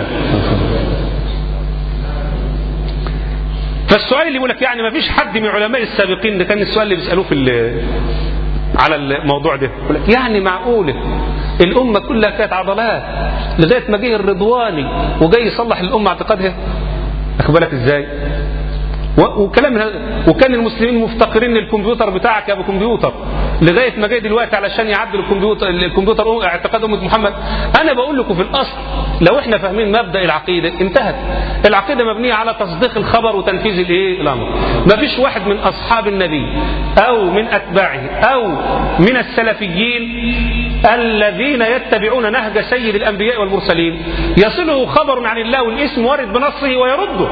فالسؤال اللي يقول لك يعني ما فيش حد من علماء السابقين، ده كان السؤال اللي بيسالوه في على الموضوع ده، يقول لك يعني معقوله الامه كلها كانت عضلات لغايه ما جه الرضواني وجاي يصلح الامه اعتقادها؟ اخد بالك ازاي؟ وكلام وكان المسلمين مفتقرين للكمبيوتر بتاعك يا ابو كمبيوتر لغايه ما جاي دلوقتي علشان يعدل الكمبيوتر الكمبيوتر اعتقاد امه محمد. انا بقول لكم في الاصل لو احنا فاهمين مبدا العقيده انتهت. العقيده مبنيه على تصديق الخبر وتنفيذ الايه الامر. ما فيش واحد من اصحاب النبي او من اتباعه او من السلفيين الذين يتبعون نهج سيد الانبياء والمرسلين يصله خبر عن الله والاسم وارد بنصه ويرده.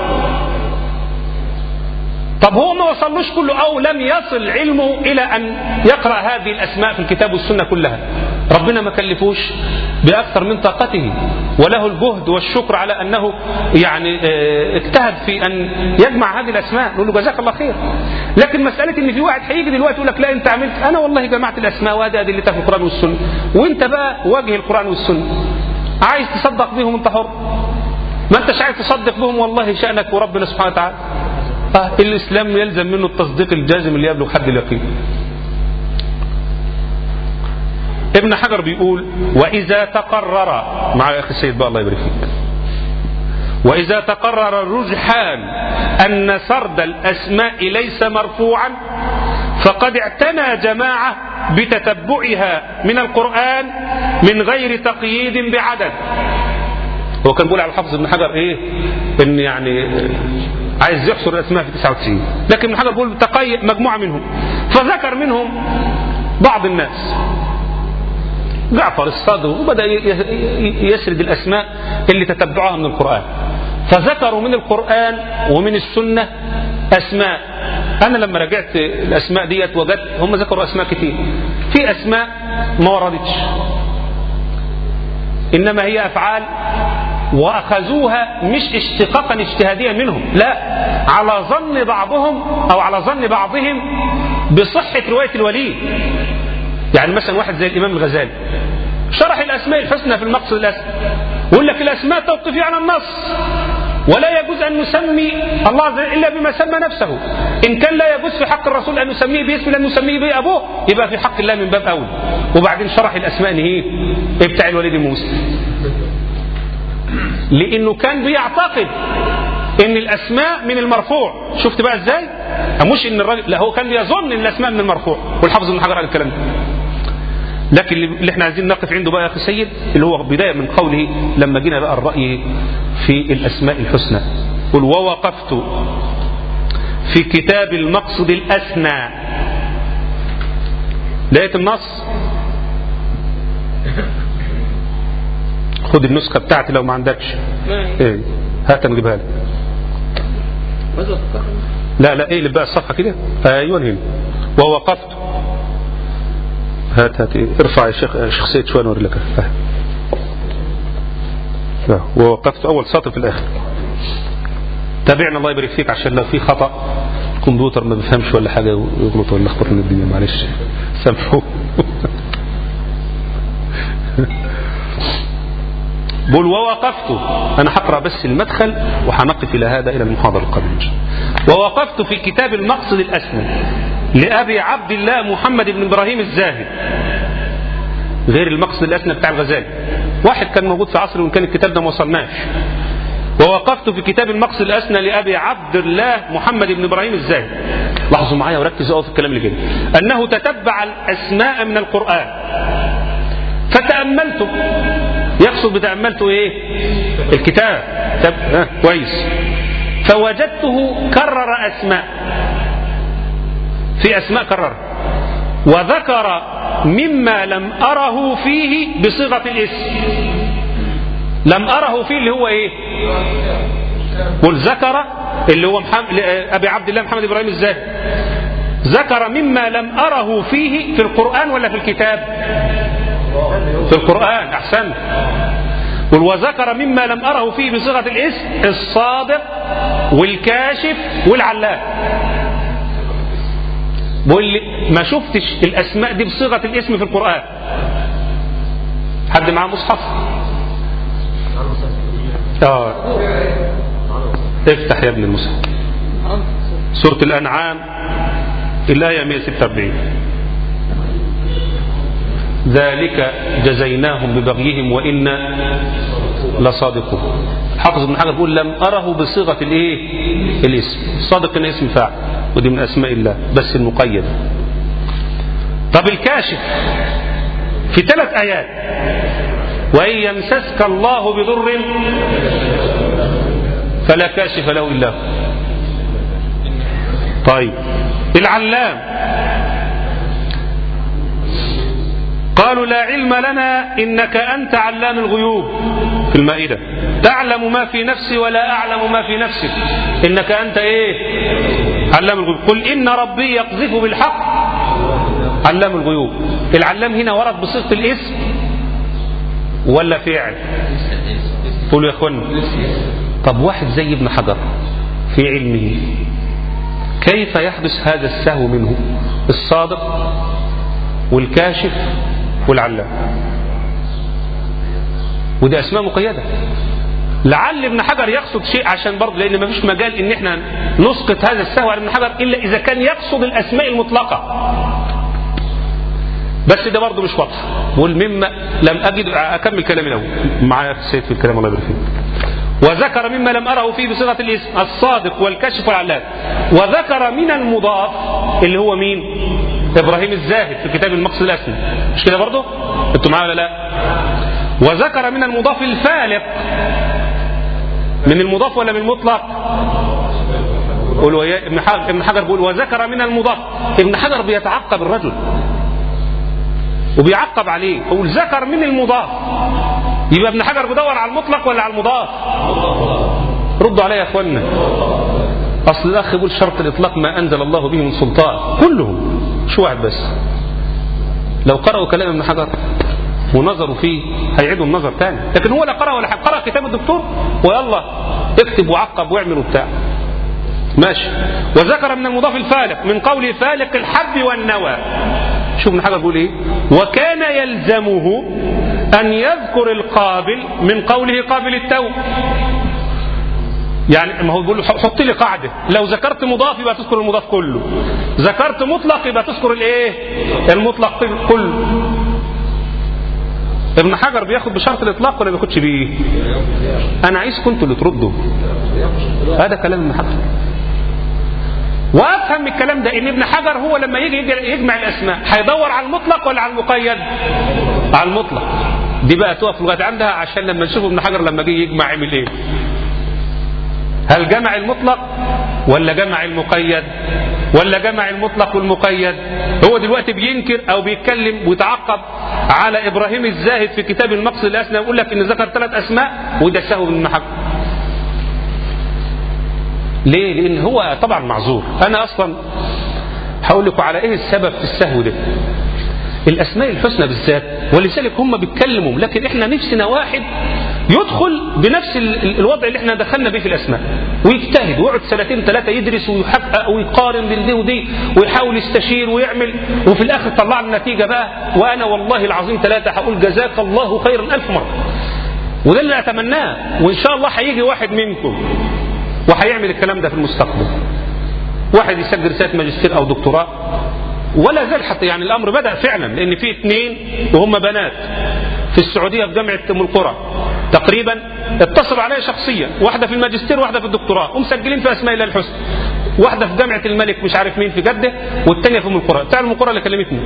طب هو ما وصلوش كله او لم يصل علمه الى ان يقرأ هذه الاسماء في الكتاب والسنة كلها. ربنا ما كلفوش باكثر من طاقته وله الجهد والشكر على انه يعني اجتهد في ان يجمع هذه الاسماء، نقول له جزاك الله خير. لكن مسألة ان في واحد هيجي دلوقتي يقول لك لا انت عملت، انا والله جمعت الاسماء وهذه ادلتها في القرآن والسنة، وانت بقى واجه القرآن والسنة عايز تصدق بهم انت حر، ما انتش عايز تصدق بهم والله شأنك وربنا سبحانه وتعالى. الإسلام يلزم منه التصديق الجازم اللي يبلغ حد اليقين. ابن حجر بيقول وإذا تقرر مع أخي السيد بقى الله يبارك فيك، وإذا تقرر الرجحان أن سرد الأسماء ليس مرفوعا فقد اعتنى جماعة بتتبعها من القرآن من غير تقييد بعدد. هو كان بيقول على الحافظ ابن حجر ايه ان يعني عايز يحصر الاسماء في تسعة وتسعين، لكن ابن حجر بيقول تقيد مجموعه منهم، فذكر منهم بعض الناس جعفر الصادق وبدا يسرد الاسماء اللي تتبعها من القران، فذكروا من القران ومن السنه اسماء. انا لما رجعت الاسماء ديت وجدت هم ذكروا اسماء كتير، في اسماء ما وردتش انما هي افعال واخذوها مش اشتقاقا اجتهاديا منهم، لا على ظن بعضهم او على ظن بعضهم بصحة رواية الوليد. يعني مثلا واحد زي الامام الغزالي شرح الاسماء الحسنى في المقصد الاسمى ويقول لك الاسماء توقيفية على النص ولا يجوز ان نسمي الله عز وجل الا بما سمى نفسه. ان كان لا يجوز في حق الرسول ان نسميه باسم لن نسميه به ابوه يبقى في حق الله من باب اول. وبعدين شرح الاسماء نهيه بتاع الوليد بن مسلم لانه كان بيعتقد ان الاسماء من المرفوع. شفت بقى ازاي؟ مش ان الراجل، لا هو كان بيظن ان الاسماء من المرفوع، والحافظ ابن حجر قال الكلام ده. لكن اللي احنا عايزين نقف عنده بقى يا اخي سيد اللي هو بدايه من قوله لما جينا بقى الراي في الاسماء الحسنى، قل ووقفت في كتاب المقصد الاسنى. لقيت النص، خد النسخه بتاعتي لو ما عندكش ايه هات نجيبها لك. لا لا ايه اللي بقى الصفحه كده ايوه هنا ووقفت. هات هات إيه؟ ارفع يا شيخ شخصيه شويه نوري لك. لا ووقفت اول سطر في الاخر. تابعنا الله يبارك فيك عشان لو في خطا الكمبيوتر ما بيفهمش ولا حاجه ويغلط ولا يخبط من الدنيا معلش سامحوه. بقول ووقفت، انا هقرا بس المدخل وهنقف الى هذا الى المحاضره القادمه. ووقفت في كتاب المقصد الاسمى لابي عبد الله محمد بن ابراهيم الزاهد غير المقصد الأسنى بتاع الغزالي. واحد كان موجود في عصر وإن كان الكتاب ده ما وصلناش. ووقفت في كتاب المقصد الأسنى لأبي عبد الله محمد بن إبراهيم الزاهد. لاحظوا معايا وركزوا في الكلام اللي كده، أنه تتبع الأسماء من القرآن فتأملته. يقصد بتأملته إيه؟ الكتاب. طب ها كويس. فوجدته كرر أسماء، في أسماء كرر، وذكر مما لم أره فيه بصيغة الاسم. لم أره فيه اللي هو إيه؟ قل ذكر اللي هو محمد أبي عبد الله محمد إبراهيم الزاهد، ذكر مما لم أره فيه في القرآن ولا في الكتاب؟ في القرآن. أحسن. قل وذكر مما لم أره فيه بصيغة الاسم الصادق والكاشف والعلام. بقول لي ما شفتش الأسماء دي بصيغة الاسم في القرآن. حد معاه مصحف؟ اه افتح يا ابن المصحف سورة الأنعام الآية مئة وستة وأربعين. ذلك جزيناهم ببغيهم وإنا لصادقون. حافظ ابن حجر بيقول لم أره بصيغة الايه؟ الاسم. الصادق إن اسم فاعل ودي من أسماء الله بس المقيد. طب الكاشف في ثلاث آيات، وإن يمسسك الله بضر فلا كاشف له إلا هو. طيب العلام قالوا لا علم لنا إنك أنت علام الغيوب في المائدة، تعلم ما في نفسي ولا أعلم ما في نفسك إنك أنت إيه؟ علام الغيوب. قل إن ربي يقذف بالحق علام الغيوب. العلام هنا ورد بصيغة الاسم ولا فعل؟ قولوا يا اخوانا. طب واحد زي ابن حجر في علمه كيف يحدث هذا السهو منه؟ الصادق والكاشف والعلام، ودي اسماء مقيده. لعل ابن حجر يقصد شيء عشان برضه، لان ما فيش مجال ان احنا نسقط هذا السهو على ابن حجر الا اذا كان يقصد الاسماء المطلقه، بس ده برضه مش واضح. والمما لم اجد اكمل كلامي الاول معايا في السيد في الكلام الله يبارك فيك. وذكر مما لم اره فيه بصيغه الاسم الصادق والكشف والعلام. وذكر من المضاف اللي هو مين؟ ابراهيم الزاهد في كتاب المقصد الاسمى. مش كده برضه؟ انتوا معايا ولا لا؟ وذكر من المضاف الفالق. من المضاف ولا من المطلق؟ قولوا يا ابن حجر. ابن حجر بيقول وذكر من المضاف. ابن حجر بيتعقب الرجل وبيعقب عليه، يقول ذكر من المضاف. يبقى ابن حجر بيدور على المطلق ولا على المضاف؟ ردوا عليا يا اخوانا. اصل الاخ يقول شرط الاطلاق ما انزل الله به من سلطان، كلهم مش واحد بس. لو قرأوا كلام ابن حجر ونظروا فيه هيعيدوا النظر تاني، لكن هو لا قرأ ولا حاجة. قرأ كتاب الدكتور ويلا اكتب وعقب واعمل وبتاع ماشي. وذكر من المضاف الفالق من قوله فالق الحب والنوى. شوف ابن حجر بيقول ايه؟ وكان يلزمه ان يذكر القابل من قوله قابل التوب. يعني ما هو بيقول حط لي قاعده، لو ذكرت مضاف يبقى تذكر المضاف كله، ذكرت مطلق يبقى تذكر الايه؟ المطلق كله. ابن حجر بياخد بشرط الاطلاق ولا بياخدش بيه؟ انا عايزكم انتوا اللي تردوا. هذا كلام ابن حجر. وافهم من الكلام ده ان ابن حجر هو لما يجي يجمع الاسماء هيدور على المطلق ولا على المقيد؟ على المطلق. دي بقى تقف لغايه عندها عشان لما نشوف ابن حجر لما جه يجمع عمل ايه. هل جمع المطلق ولا جمع المقيد ولا جمع المطلق والمقيد؟ هو دلوقتي بينكر او بيتكلم ويتعقب على ابراهيم الزاهد في كتاب المقصد الاسنى ويقول لك ان ذكر ثلاث اسماء وده سهو من حجر. ليه؟ لان هو طبعا معذور. انا اصلا هقول لكم على ايه السبب في السهو ده. الاسماء الحسنى بالذات، ولذلك هم بيتكلموا، لكن احنا نفسنا واحد يدخل بنفس الوضع اللي احنا دخلنا به في الاسماء ويجتهد ويقعد سنتين ثلاثه يدرس ويحقق ويقارن بين دي ودي ويحاول يستشير ويعمل، وفي الاخر طلع لنا نتيجه بقى. وانا والله العظيم ثلاثه هقول جزاك الله خيرا الف مره، وده اللي اتمناه. وان شاء الله هيجي واحد منكم وهيعمل الكلام ده في المستقبل. واحد يسجل رساله ماجستير او دكتوراه ولا زال حتى يعني الأمر بدأ فعلا، لأن في اثنين وهم بنات في السعودية في جامعة أم القرى تقريبا اتصلوا علي شخصيا، واحدة في الماجستير واحدة في الدكتوراه، ومسجلين في أسماء الله الحسنى، واحدة في جامعة الملك مش عارف مين في جدة، والثانية في أم القرى. بتاع أم القرى اللي كلمتني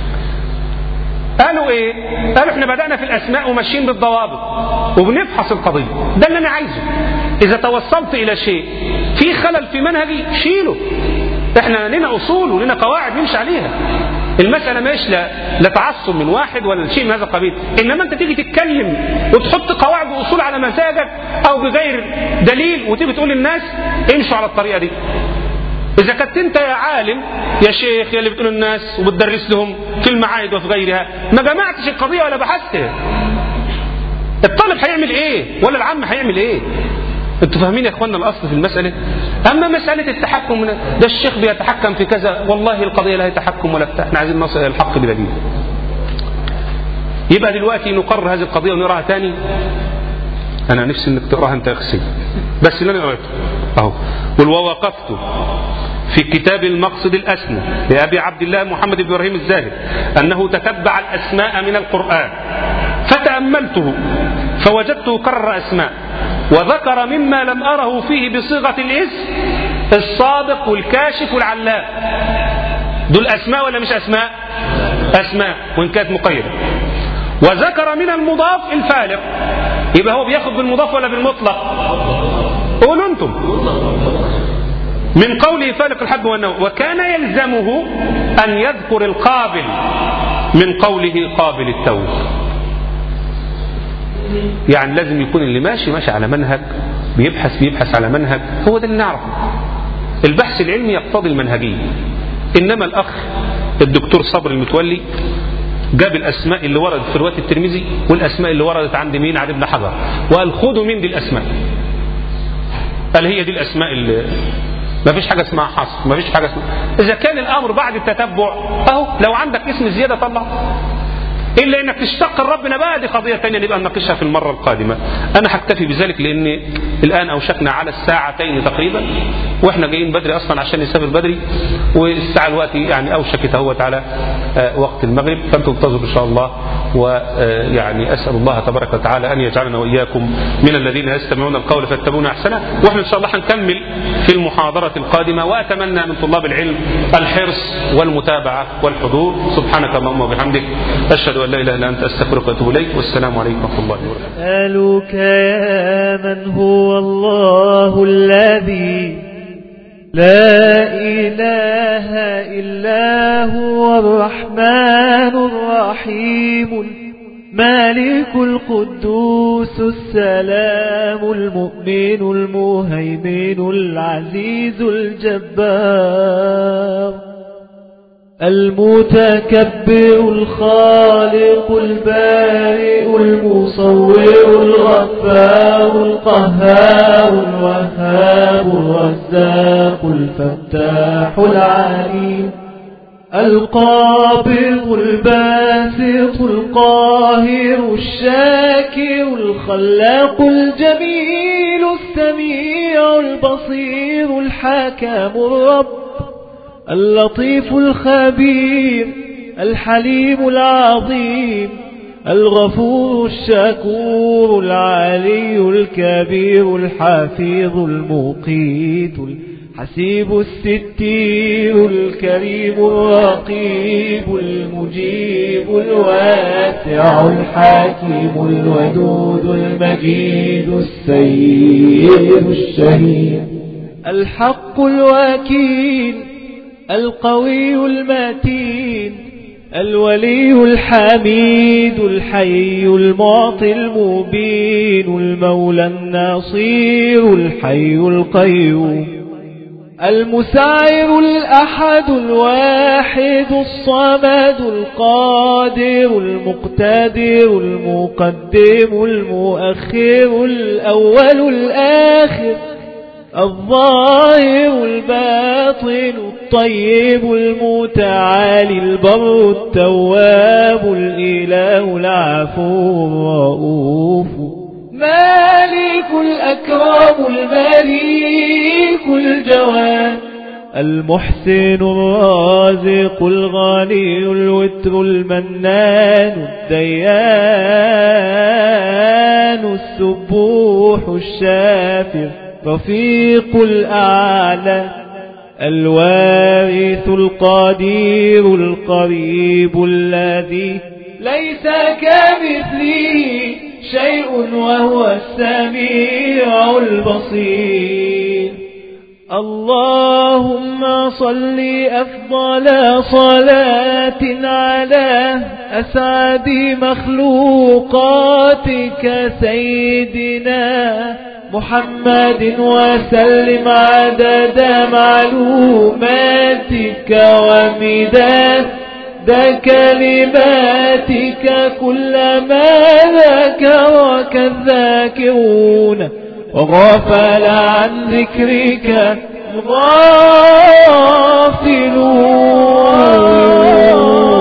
قالوا ايه؟ قالوا احنا بدأنا في الأسماء وماشيين بالضوابط وبنفحص القضية. ده اللي أنا عايزه. إذا توصلت إلى شيء في خلل في منهجي شيله. احنا لنا أصول ولنا قواعد نمشي عليها. المسألة مش لا, لا تعصب من واحد ولا شيء من هذا القبيل، إنما أنت تيجي تتكلم وتحط قواعد وأصول على مزاجك أو بغير دليل وتيجي تقول للناس امشوا على الطريقة دي. إذا كنت أنت يا عالم يا شيخ يا اللي بتقول الناس وبتدرس لهم في المعاهد وفي غيرها ما جمعتش القضية ولا بحثتها، الطالب هيعمل إيه ولا العام هيعمل إيه؟ أنتوا فاهمين يا إخواننا الأصل في المسألة؟ أما مسألة التحكم ده الشيخ بيتحكم في كذا، والله القضية لا يتحكم ولا بتاع، احنا عايزين نصل إلى الحق بدليل. يبقى دلوقتي نقرر هذه القضية ونراها تاني. أنا نفسي إنك تقراها أنت يا أخي بس اللي أنا قريته أهو. قل ووقفت في كتاب المقصد الأسمى لأبي عبد الله محمد بن إبراهيم الزاهد أنه تتبع الأسماء من القرآن فتأملته فوجدته كرر أسماء وذكر مما لم أره فيه بصيغة الاسم الصادق والكاشف والعلام. دول أسماء ولا مش أسماء؟ أسماء وإن كانت مقيدة. وذكر من المضاف الفارق. يبقى هو بياخد بالمضاف ولا بالمطلق؟ قولوا انتم. من قوله فالق الحب والنوى. وكان يلزمه أن يذكر القابل من قوله قابل التوب. يعني لازم يكون اللي ماشي ماشي على منهج بيبحث بيبحث على منهج، هو ده اللي نعرفه. البحث العلمي يقتضي المنهجية. إنما الأخ الدكتور صبر المتولي جاب الأسماء اللي وردت في رواية الترمذي والأسماء اللي وردت عند مين؟ عند ابن حجر، وقال خذوا من دي الأسماء. قال هي دي الأسماء اللي ما فيش حاجة اسمها حصر، ما فيش حاجة اسمها. إذا كان الأمر بعد التتبع أهو لو عندك اسم زيادة طلع، إلا إنك تشتق ربنا بقى دي قضية تانية نبقى نناقشها في المرة القادمة. أنا هكتفي بذلك لأن الآن أوشكنا على الساعتين تقريبا، وإحنا جايين بدري أصلا عشان نسافر بدري، والساعة الوقت يعني أوشكت اهوت على وقت المغرب، فأنتم انتظروا إن شاء الله. ويعني أسأل الله تبارك وتعالى أن يجعلنا وإياكم من الذين يستمعون القول فيتبعون أحسنه. وإحنا إن شاء الله هنكمل في المحاضرة القادمة، وأتمنى من طلاب العلم الحرص والمتابعة والحضور. سبحانك اللهم وبحمدك أشهد أن لا إله إلا أنت أستغفرك وأتوب إليك، والسلام عليكم ورحمة الله وبركاته. أسألك يا من هو الله الذي لا إله إلا هو الرحمن الرحيم المالك القدوس السلام المؤمن المهيمن العزيز الجبار المتكبر الخالق البارئ المصور الغفار القهار الوهاب الرزاق الفتاح العليم القابض الباسط القاهر الشاكر الخلاق الجميل السميع البصير الحكم الرب اللطيف الخبير الحليم العظيم الغفور الشكور العلي الكبير الحفيظ المقيت الحسيب الستير الكريم الرقيب المجيب الواسع الحكيم الودود المجيد السيد الشهيد الحق الوكيل القوي المتين الولي الحميد الحي المعطي المبين المولى النصير الحي القيوم المساعر الأحد الواحد الصمد القادر المقتدر المقدم المؤخر الأول الآخر الظاهر الباطن الطيب المتعالي البر التواب الإله العفو الرؤوف مالك الأكرم المليك الجواد المحسن الرازق الغني الوتر المنان الديان السبوح الشافع رفيق الأعلى الوارث القدير القريب الذي ليس كمثله شيء وهو السميع البصير. اللهم صل أفضل صلاة على أسعد مخلوقاتك سيدنا محمد وسلم عدد معلوماتك ومداد كلماتك كلما ذكرك الذاكرون وغفل عن ذكرك الغافلون.